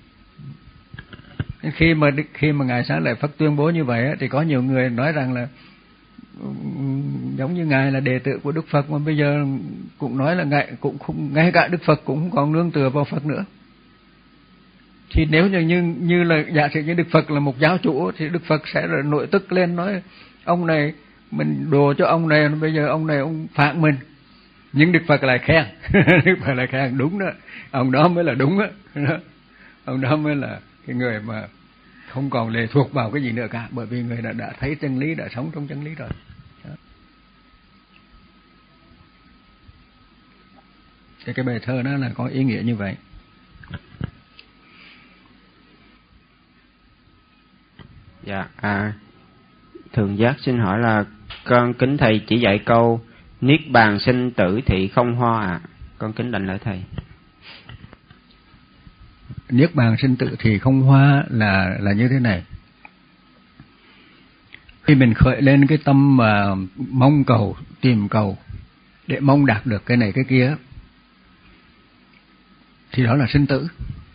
Khi mà khi mà ngài Xá Lợi Phất tuyên bố như vậy thì có nhiều người nói rằng là giống như ngài là đệ tử của Đức Phật, mà bây giờ cũng nói là ngài cũng không, ngay cả Đức Phật cũng không còn nương tựa vào Phật nữa. Thì nếu như như, như là giả sử như Đức Phật là một giáo chủ thì Đức Phật sẽ là nội tức lên nói ông này mình đồ cho ông này, bây giờ ông này ông phản mình, Nhưng Đức Phật lại khen. Đức Phật lại khen đúng đó, ông đó mới là đúng á, ông đó mới là cái người mà không còn lệ thuộc vào cái gì nữa cả, bởi vì người đã đã thấy chân lý, đã sống trong chân lý rồi. Đó. Thì cái bài thơ đó là có ý nghĩa như vậy. Dạ, à, Thường Giác xin hỏi là con kính thầy chỉ dạy câu niết bàn sinh tử thị không hoa ạ. À. Con kính đảnh lễ thầy. Niết bàn sinh tử thì không hoa là là như thế này. Khi mình khởi lên cái tâm mà mong cầu, tìm cầu để mong đạt được cái này cái kia, thì đó là sinh tử.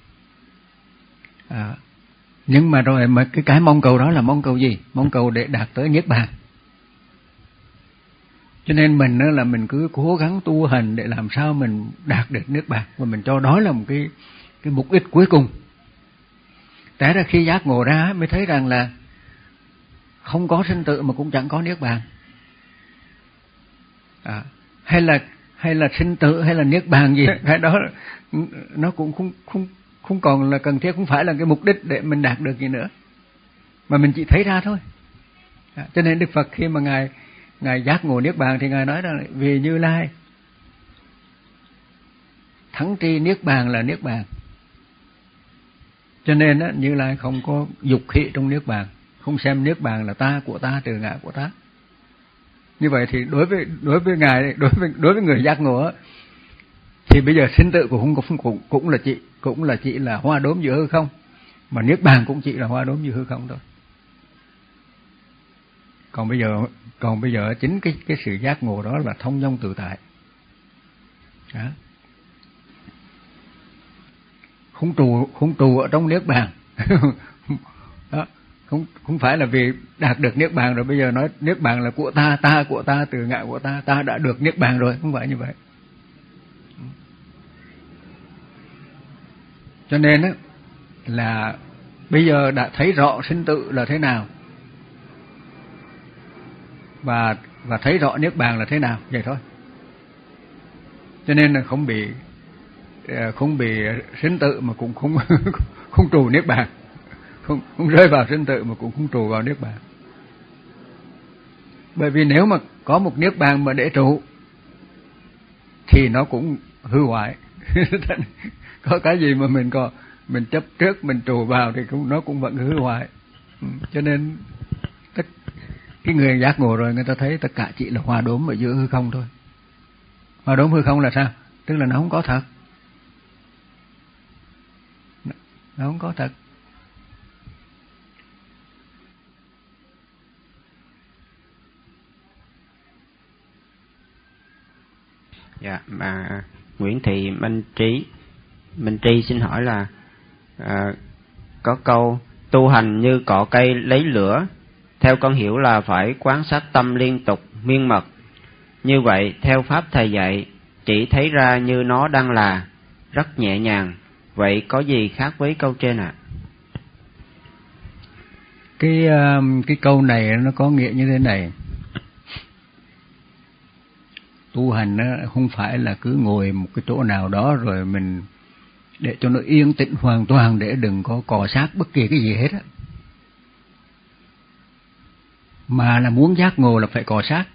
À, nhưng mà rồi mà cái cái mong cầu đó là mong cầu gì? Mong cầu để đạt tới niết bàn. Cho nên mình là mình cứ cố gắng tu hành để làm sao mình đạt được niết bàn, và mình cho đó là một cái cái mục đích cuối cùng. Té ra khi giác ngộ ra mới thấy rằng là không có sinh tử mà cũng chẳng có niết bàn. À, hay là hay là sinh tử hay là niết bàn gì cái đó nó cũng không không không còn là cần thiết, không phải là cái mục đích để mình đạt được gì nữa, mà mình chỉ thấy ra thôi. À, cho nên Đức Phật khi mà ngài ngài giác ngộ niết bàn thì ngài nói rằng vì Như Lai thắng tri niết bàn là niết bàn. Cho nên á, Như Lai không có dục khị trong niết bàn, không xem niết bàn là ta của ta, trừ ngã của ta. Như vậy thì đối với đối với ngài, đối với đối với người giác ngộ á, thì bây giờ sinh tử cũng cũng cũng cũng là chỉ cũng là chỉ là hoa đốm giữa hư không, mà niết bàn cũng chỉ là hoa đốm giữa hư không thôi. Còn bây giờ còn bây giờ chính cái cái sự giác ngộ đó là thông dong tự tại. Đó. Không trụ không trụ ở trong niết bàn. Đó. Không không phải là vì đạt được niết bàn rồi bây giờ nói niết bàn là của ta, ta của ta, từ ngã của ta, ta đã được niết bàn rồi, không phải như vậy. Cho nên á là bây giờ đã thấy rõ sinh tử là thế nào, và và thấy rõ niết bàn là thế nào, vậy thôi. Cho nên là không bị không bị sinh tử mà cũng không không trụ niết bàn, không không rơi vào sinh tử mà cũng không trụ vào niết bàn. Bởi vì nếu mà có một niết bàn mà để trụ thì nó cũng hư hoại. Có cái gì mà mình có mình chấp trước mình trụ vào thì cũng nó cũng vẫn hư hoại. Cho nên tất cái người giác ngộ rồi người ta thấy tất cả chỉ là hoa đốm ở giữa hư không thôi. Hoa đốm hư không là sao? Tức là nó không có thật. Nó không có thật. Dạ, mà Nguyễn Thị Minh Trí Minh Tri xin hỏi là à, có câu tu hành như cọ cây lấy lửa, theo con hiểu là phải quán sát tâm liên tục miên mật. Như vậy theo pháp thầy dạy chỉ thấy ra như nó đang là rất nhẹ nhàng, vậy có gì khác với câu trên ạ? À? Cái cái câu này nó có nghĩa như thế này. Tu hành nó không phải là cứ ngồi một cái chỗ nào đó rồi mình để cho nó yên tĩnh hoàn toàn để đừng có cọ sát bất kỳ cái gì hết á. Mà là muốn giác ngộ là phải cọ sát.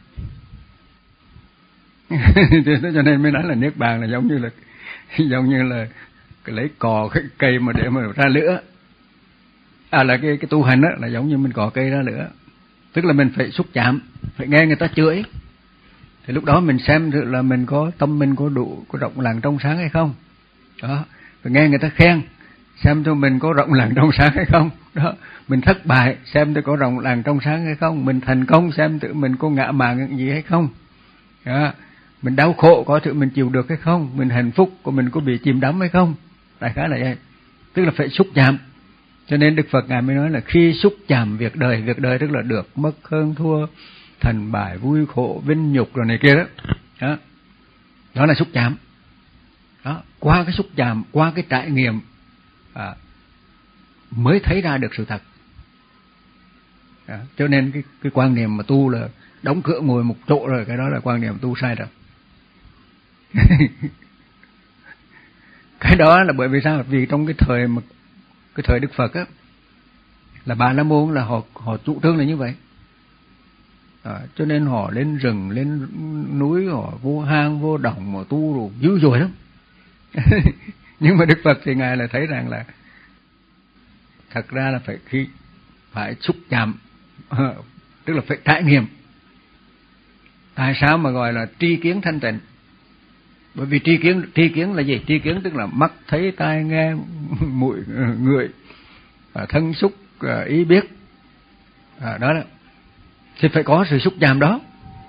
Cho nên mới nói là niết bàn là giống như là giống như là lấy cò cái cây mà để mà ra lửa. À là cái cái tu hành á là giống như mình cọ cây ra lửa. Tức là mình phải xúc chạm, phải nghe người ta chửi. Thì lúc đó mình xem thử là mình có tâm mình có đủ có rộng lặng trong sáng hay không. Đó, phải nghe người ta khen, xem cho mình có rộng lặng trong sáng hay không. Đó, mình thất bại xem tôi có rộng lặng trong sáng hay không, mình thành công xem tự mình có ngã mạn gì hay không. Đó, mình đau khổ có tự mình chịu được hay không, mình hạnh phúc của mình có bị chìm đắm hay không. Đại khái là vậy. Tức là phải xúc chạm. Cho nên Đức Phật ngài mới nói là khi xúc chạm việc đời, việc đời tức là được mất hơn thua, thành bại vui khổ vinh nhục rồi này kia đó. Đó, đó là xúc chạm. Đó, qua cái xúc chạm, qua cái trải nghiệm à, mới thấy ra được sự thật. Đó, cho nên cái cái quan niệm mà tu là đóng cửa ngồi một chỗ rồi, cái đó là quan niệm tu sai rồi. Cái đó là bởi vì sao? Vì trong cái thời mà cái thời Đức Phật á, là Bà La Môn là họ họ chủ trương là như vậy. À, cho nên họ lên rừng, lên núi, họ vô hang, vô đồng mà tu rồi dữ dội lắm. Nhưng mà Đức Phật thì Ngài là thấy rằng là thật ra là phải khi phải xúc chạm, tức là phải trải nghiệm. Tại sao mà gọi là tri kiến thanh tịnh? Bởi vì tri kiến, tri kiến là gì? Tri kiến tức là mắt thấy, tai nghe, mũi ngửi, thân xúc, ý biết. À, đó đó. Thì phải có sự xúc chạm đó.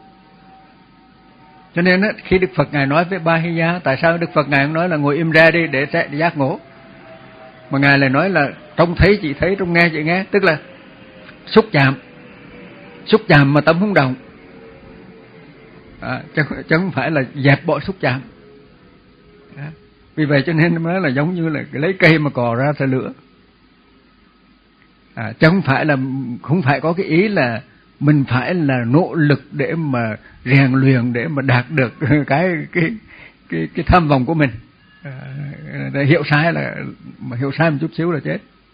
Cho nên á, khi Đức Phật Ngài nói với Ba-hi-ya, tại sao Đức Phật Ngài không nói là ngồi im ra đi để, để giác ngộ, mà Ngài lại nói là trông thấy chị thấy, trông nghe chị nghe, tức là xúc chạm, xúc chạm mà tâm không động. À, chứ, chứ không phải là dẹp bỏ xúc chạm. À, vì vậy cho nên nó là giống như là lấy cây mà cò ra ra lửa. À, chứ không phải là không phải có cái ý là mình phải là nỗ lực để mà rèn luyện để mà đạt được cái cái cái cái tham vọng của mình. À, để hiểu sai là mà hiểu sai một chút xíu là chết.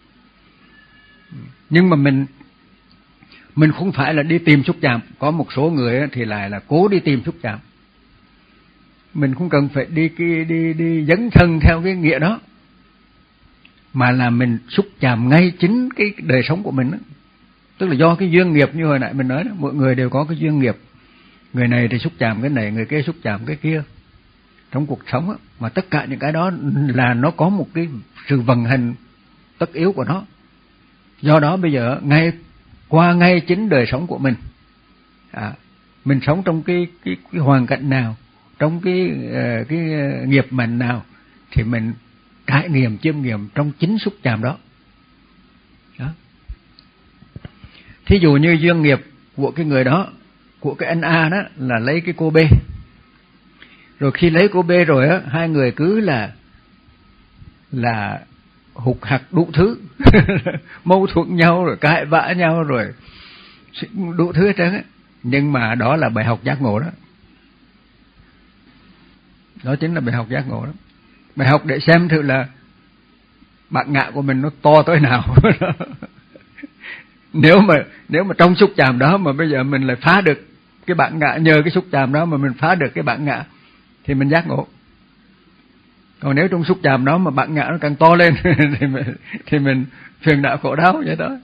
Nhưng mà mình mình không phải là đi tìm xúc chạm. Có một số người thì lại là cố đi tìm xúc chạm. Mình không cần phải đi đi đi, đi dấn thân theo cái nghĩa đó, mà là mình xúc chạm ngay chính cái đời sống của mình đó. Tức là do cái duyên nghiệp như hồi nãy mình nói đó, mỗi người đều có cái duyên nghiệp. Người này thì xúc chạm cái này, người kia xúc chạm cái kia trong cuộc sống đó. Mà tất cả những cái đó là nó có một cái sự vận hành tất yếu của nó. Do đó bây giờ ngay qua ngay chính đời sống của mình, à, mình sống trong cái, cái, cái hoàn cảnh nào, trong cái, cái nghiệp mệnh nào, thì mình trải nghiệm, chiêm nghiệm trong chính xúc chạm đó. Đó. Thí dụ như duyên nghiệp của cái người đó, của cái anh A đó là lấy cái cô B. Rồi khi lấy cô B rồi á, hai người cứ là là hụt hặc đủ thứ, mâu thuẫn nhau rồi cãi vã nhau rồi đủ thứ hết trơn á. Nhưng mà đó là bài học giác ngộ đó. Đó chính là bài học giác ngộ đó. Bài học để xem thử là bản ngã của mình nó to tới nào. Nếu mà nếu mà trong xúc chạm đó mà bây giờ mình lại phá được cái bản ngã, nhờ cái xúc chạm đó mà mình phá được cái bản ngã thì mình giác ngộ. Còn nếu trong xúc chạm đó mà bản ngã nó càng to lên thì mình, thì mình phiền não khổ đau vậy đó.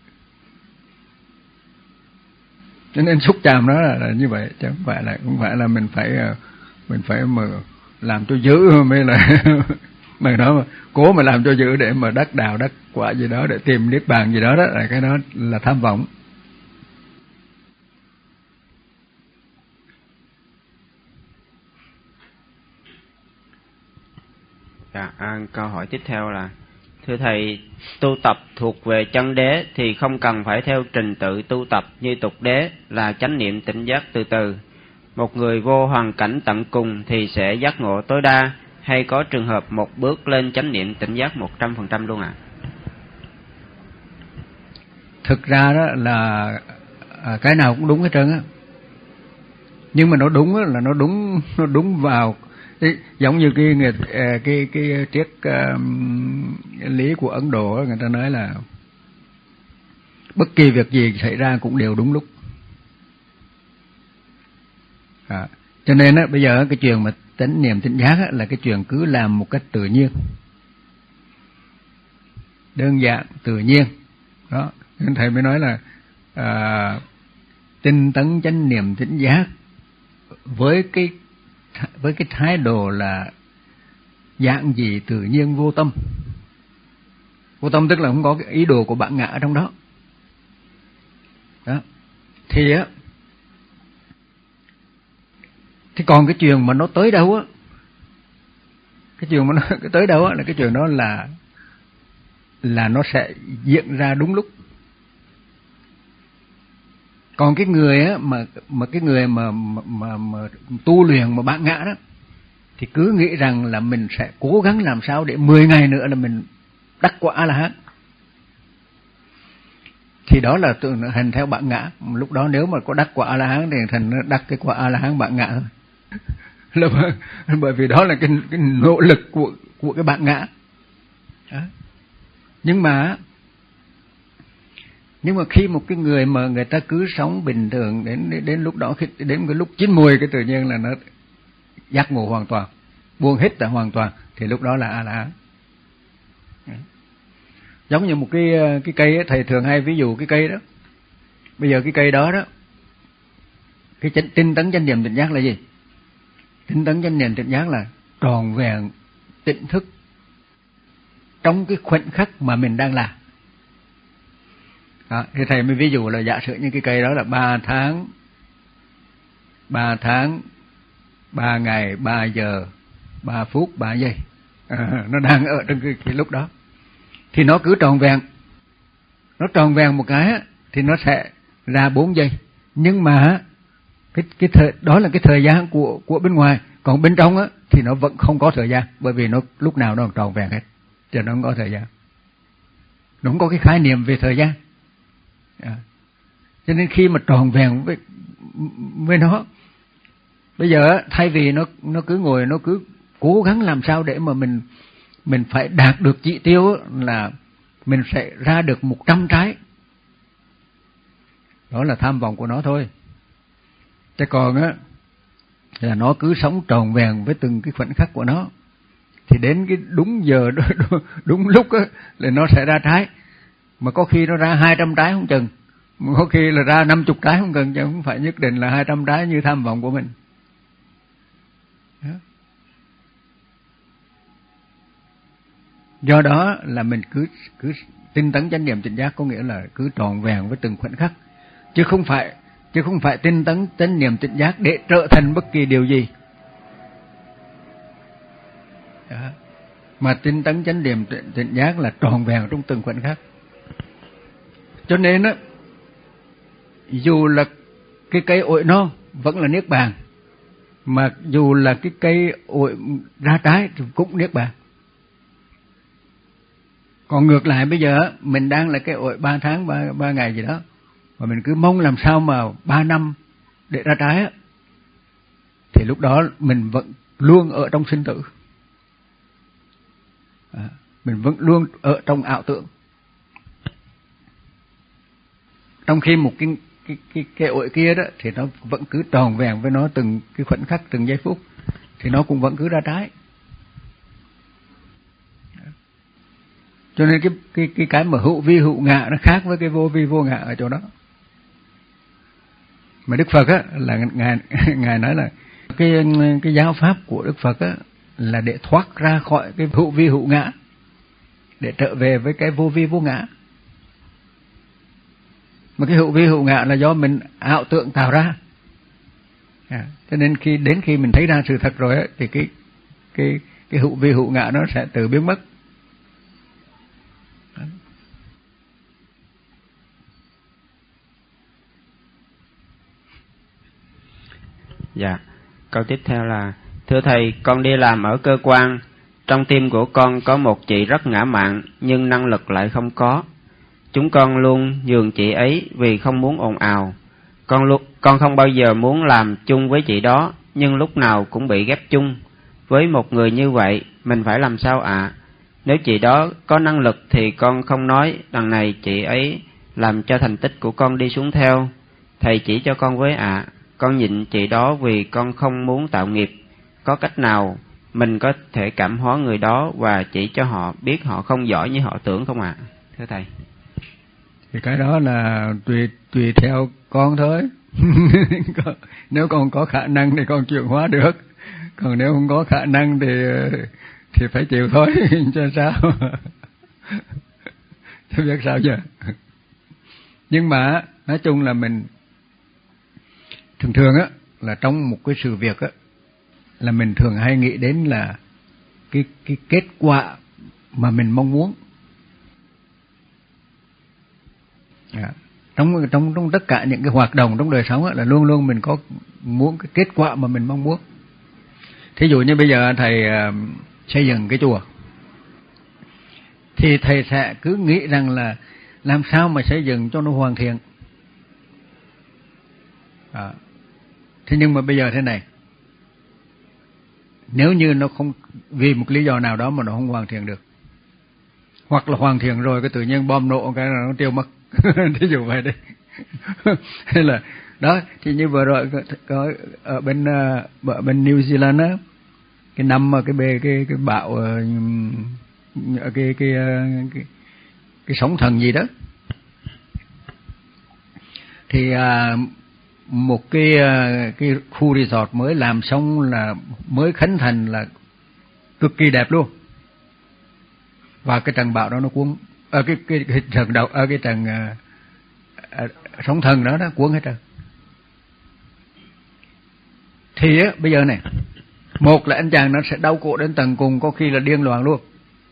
Cho nên xúc chạm đó là, là như vậy, chứ không phải là không phải là mình phải mình phải mà làm cho dữ mới là mà đó mà cố mà làm cho dữ để mà đắc đạo đắc quả gì đó, để tìm niết bàn gì đó, đó là cái đó là tham vọng. Dạ, à, câu hỏi tiếp theo là: thưa thầy, tu tập thuộc về chân đế thì không cần phải theo trình tự tu tập như tục đế là chánh niệm tỉnh giác từ từ. Một người vô hoàn cảnh tận cùng thì sẽ giác ngộ tối đa, hay có trường hợp một bước lên chánh niệm tỉnh giác một trăm phần trăm luôn ạ? À? Thực ra đó là à, cái nào cũng đúng hết trơn á. Nhưng mà nó đúng á, là nó đúng nó đúng vào cái, giống như cái cái cái, cái triết uh, lý của Ấn Độ đó, người ta nói là bất kỳ việc gì xảy ra cũng đều đúng lúc. À, cho nên á, bây giờ cái chuyện mà chánh niệm tỉnh giác á, là cái chuyện cứ làm một cách tự nhiên, đơn giản, tự nhiên. Đó, nên thầy mới nói là à, tinh tấn chánh niệm tỉnh giác với cái với cái thái độ là giản dị, tự nhiên, vô tâm. Vô tâm tức là không có cái ý đồ của bản ngã ở trong đó. Đó. Thì á, thì còn cái chuyện mà nó tới đâu á, cái chuyện mà nó tới đâu á là cái chuyện đó là là nó sẽ diễn ra đúng lúc. Còn cái người á mà mà cái người mà mà, mà, mà tu luyện mà bản ngã đó thì cứ nghĩ rằng là mình sẽ cố gắng làm sao để mười ngày nữa là mình đắc quả A-la-hán. Thì đó là tự hành theo bản ngã. Lúc đó nếu mà có đắc quả A-la-hán thì thành đắc cái quả A-la-hán bản ngã thôi. là bởi vì đó là cái cái nỗ lực của của cái bản ngã. Đó. Nhưng mà nhưng mà khi một cái người mà người ta cứ sống bình thường đến đến lúc đó, khi đến cái lúc chín mùi, cái tự nhiên là nó giác ngộ hoàn toàn, buông hết là hoàn toàn, thì lúc đó là A La Hán. Giống như một cái cái cây ấy, thầy thường hay ví dụ cái cây đó. Bây giờ cái cây đó đó, cái tinh tấn chánh niệm tỉnh giác là gì? Tinh tấn chánh niệm tỉnh giác là tròn vẹn tỉnh thức trong cái khoảnh khắc mà mình đang làm. Đó, thì thầy mới ví dụ là giả sử như cái cây đó là ba tháng, ba tháng, ba ngày, ba giờ, ba phút, ba giây, à, nó đang ở trong cái, cái lúc đó, thì nó cứ tròn vẹn, nó tròn vẹn một cái thì nó sẽ ra bốn giây, nhưng mà cái cái thời đó là cái thời gian của của bên ngoài, còn bên trong á thì nó vẫn không có thời gian, bởi vì nó lúc nào nó tròn vẹn hết, cho nó không có thời gian, nó không có cái khái niệm về thời gian. À, cho nên khi mà tròn vẹn với với nó, bây giờ thay vì nó nó cứ ngồi nó cứ cố gắng làm sao để mà mình mình phải đạt được chỉ tiêu là mình sẽ ra được một trăm trái, đó là tham vọng của nó thôi. Chứ còn á là nó cứ sống tròn vẹn với từng cái khoảnh khắc của nó, thì đến cái đúng giờ đúng, đúng lúc á là nó sẽ ra trái, mà có khi nó ra hai trăm trái không chừng, mà có khi là ra năm chục trái không cần, chứ không phải nhất định là hai trăm trái như tham vọng của mình. Đó. Do đó là mình cứ cứ tinh tấn chánh niệm tỉnh giác, có nghĩa là cứ tròn vẹn với từng khoảnh khắc, chứ không phải chứ không phải tinh tấn chánh niệm tỉnh giác để trở thành bất kỳ điều gì. Đó. Mà tinh tấn chánh niệm tỉnh giác là tròn vẹn trong từng khoảnh khắc. Cho nên á, dù là cái cây ổi non vẫn là niết bàn, mà dù là cái cây ổi ra trái thì cũng niết bàn. Còn ngược lại bây giờ mình đang là cái ổi ba tháng, ba, ba ngày gì đó, mà mình cứ mong làm sao mà ba năm để ra trái á, thì lúc đó mình vẫn luôn ở trong sinh tử, à, mình vẫn luôn ở trong ảo tưởng. Trong khi một cái cái cái cái ổi kia đó thì nó vẫn cứ tròn vẹn với nó từng cái khoảnh khắc, từng giây phút, thì nó cũng vẫn cứ ra trái. Cho nên cái cái cái cái mà hữu vi hữu ngã nó khác với cái vô vi vô ngã ở chỗ đó. Mà Đức Phật á là ngài ngài nói là cái cái giáo pháp của Đức Phật á là để thoát ra khỏi cái hữu vi hữu ngã, để trở về với cái vô vi vô ngã. Mà cái hữu vi hữu ngã là do mình ảo tưởng tạo ra. À, cho nên khi đến khi mình thấy ra sự thật rồi á, thì cái cái cái hữu vi hữu ngã nó sẽ tự biến mất. Dạ, câu tiếp theo là: thưa thầy, con đi làm ở cơ quan, trong tim của con có một chị rất ngã mạn, nhưng năng lực lại không có. Chúng con luôn nhường chị ấy vì không muốn ồn ào. Con luôn, con không bao giờ muốn làm chung với chị đó, nhưng lúc nào cũng bị ghép chung. Với một người như vậy, mình phải làm sao ạ? À? Nếu chị đó có năng lực thì con không nói, đằng này chị ấy làm cho thành tích của con đi xuống theo. Thầy chỉ cho con với ạ. À. Con nhịn chị đó vì con không muốn tạo nghiệp. Có cách nào mình có thể cảm hóa người đó và chỉ cho họ biết họ không giỏi như họ tưởng không ạ? À? Thưa thầy. Thì cái đó là tùy tùy theo con thôi. Nếu con có khả năng thì con chuyển hóa được, còn nếu không có khả năng thì thì phải chịu thôi. Cho sao? Chứ biết sao giờ. Nhưng mà nói chung là mình thường thường á là trong một cái sự việc á là mình thường hay nghĩ đến là cái cái kết quả mà mình mong muốn. À, trong trong trong tất cả những cái hoạt động trong đời sống á, là luôn luôn mình có muốn cái kết quả mà mình mong muốn. Thí dụ như bây giờ thầy uh, xây dựng cái chùa, thì thầy sẽ cứ nghĩ rằng là làm sao mà xây dựng cho nó hoàn thiện. À, thế nhưng mà bây giờ thế này, nếu như nó không vì một lý do nào đó mà nó không hoàn thiện được, hoặc là hoàn thiện rồi cái tự nhiên bom nổ cái là nó tiêu mất. Thí dụ vậy đi. Hay là đó, thì như vừa rồi có, có ở bên ở bên New Zealand á, cái năm mà cái bề cái cái bão cái cái cái, cái, cái sóng thần gì đó, thì à, một cái cái khu resort mới làm xong là mới khánh thành là cực kỳ đẹp luôn, và cái trận bão đó nó cuốn ở cái cái cái trận đầu ở cái trận à, à, sóng thần đó nó cuốn hết trơn. Thì á, bây giờ này, một là anh chàng nó sẽ đau cổ đến tận cùng, có khi là điên loạn luôn,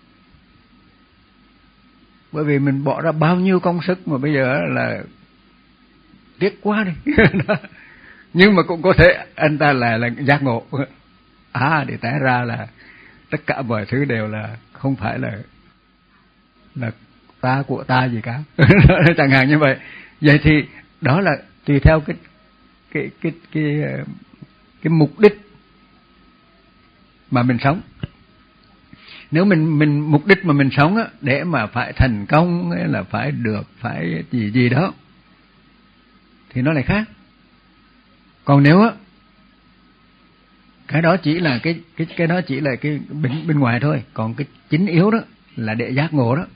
bởi vì mình bỏ ra bao nhiêu công sức mà bây giờ là tiếc quá đi. Nhưng mà cũng có thể anh ta lại là giác ngộ, à để té ra là tất cả mọi thứ đều là không phải là là ta của ta gì cả. Chẳng hạn như vậy. Vậy thì đó là tùy theo cái cái cái cái cái mục đích mà mình sống. Nếu mình mình mục đích mà mình sống á, để mà phải thành công hay là phải được phải gì gì đó thì nó lại khác. Còn nếu á, cái đó chỉ là cái cái cái đó chỉ là cái bên bên ngoài thôi, còn cái chính yếu đó là để giác ngộ đó,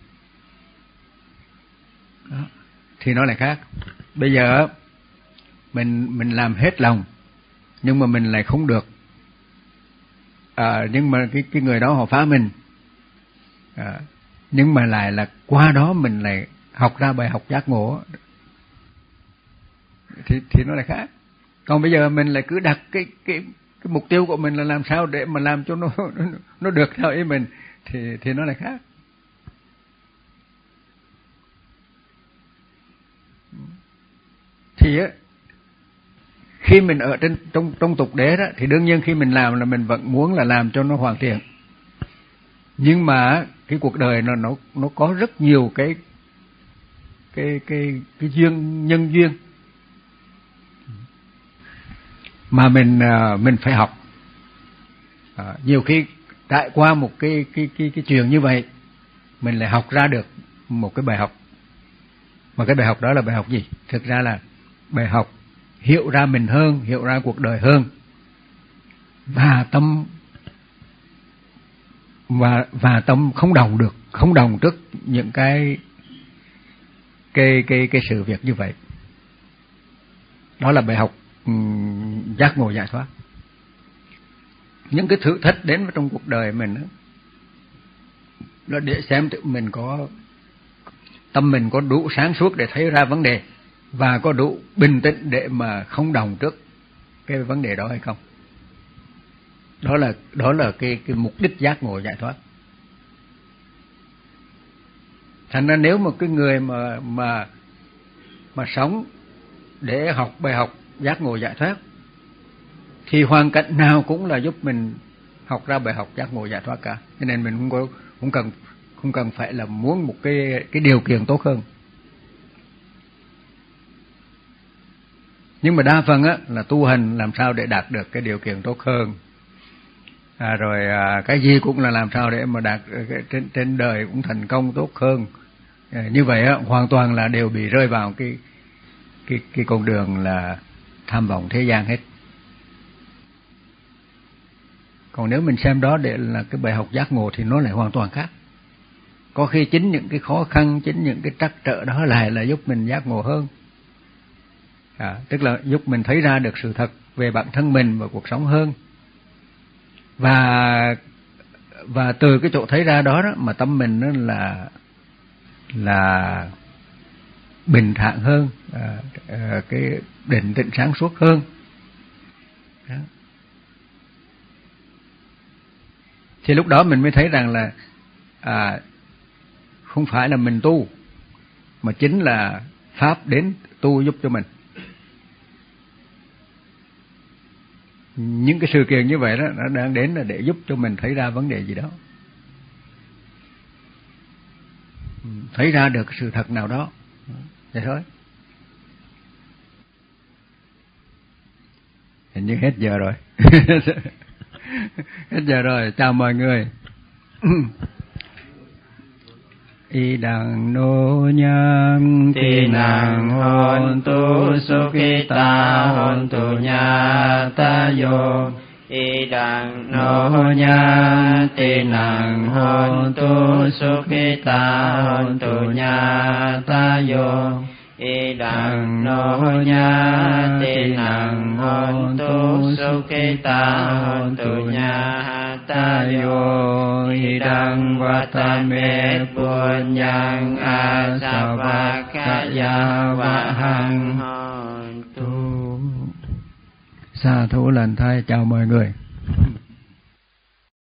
đó thì nó lại khác. Bây giờ mình mình làm hết lòng nhưng mà mình lại không được, à, nhưng mà cái cái người đó họ phá mình, à, nhưng mà lại là qua đó mình lại học ra bài học giác ngộ, thì thì nó lại khác. Còn bây giờ mình lại cứ đặt cái cái cái mục tiêu của mình là làm sao để mà làm cho nó nó được theo ý mình, thì thì nó lại khác. Thì á, khi mình ở trên trong trong tục đế đó, thì đương nhiên khi mình làm là mình vẫn muốn là làm cho nó hoàn thiện. Nhưng mà cái cuộc đời nó nó nó có rất nhiều cái cái cái cái duyên nhân duyên mà mình mình phải học. À, nhiều khi trải qua một cái cái cái cái chuyện như vậy, mình lại học ra được một cái bài học. Mà cái bài học đó là bài học gì? Thực ra là bài học hiểu ra mình hơn, hiểu ra cuộc đời hơn, và tâm và và tâm không đồng được, không đồng trước những cái cái cái cái sự việc như vậy. Đó là bài học um, giác ngộ giải thoát. Những cái thử thách đến trong cuộc đời mình đó, là để xem tự mình có tâm mình có đủ sáng suốt để thấy ra vấn đề, và có đủ bình tĩnh để mà không đồng trước cái vấn đề đó hay không. Đó là đó là cái cái mục đích giác ngộ giải thoát. Thành ra nếu mà cái người mà mà mà sống để học bài học giác ngộ giải thoát, thì hoàn cảnh nào cũng là giúp mình học ra bài học giác ngộ giải thoát cả. Cho nên mình không có không cần không cần phải là muốn một cái cái điều kiện tốt hơn. Nhưng mà đa phần á là tu hành làm sao để đạt được cái điều kiện tốt hơn, à, rồi à, cái gì cũng là làm sao để mà đạt cái, trên trên đời cũng thành công tốt hơn. À, như vậy á hoàn toàn là đều bị rơi vào cái cái cái con đường là tham vọng thế gian hết. Còn nếu mình xem đó để là cái bài học giác ngộ thì nó lại hoàn toàn khác. Có khi chính những cái khó khăn, chính những cái trắc trở đó lại là giúp mình giác ngộ hơn. À, tức là giúp mình thấy ra được sự thật về bản thân mình và cuộc sống hơn. Và và từ cái chỗ thấy ra đó, đó mà tâm mình nó là là bình thản hơn, à, à, cái định tĩnh sáng suốt hơn. Đó. Thì lúc đó mình mới thấy rằng là à, không phải là mình tu, mà chính là Pháp đến tu giúp cho mình. Những cái sự kiện như vậy đó nó đang đến là để giúp cho mình thấy ra vấn đề gì đó, thấy ra được sự thật nào đó. Vậy thôi. Hình như hết giờ rồi. Hết giờ rồi, chào mọi người. Y đằng nô nhang tỳ nàng hôn tu sukhita hôn tu nha ta yo. Y đằng nô nha tỳ nàng hôn tu sukhita hôn tu nha ta yo. Y đằng nô nha tỳ nàng hôn tu sukhita hôn tu nha ta yo. Y đằng vatame punyang asavakaya vahang hôn tu. Sa thú lần thay chào mọi người.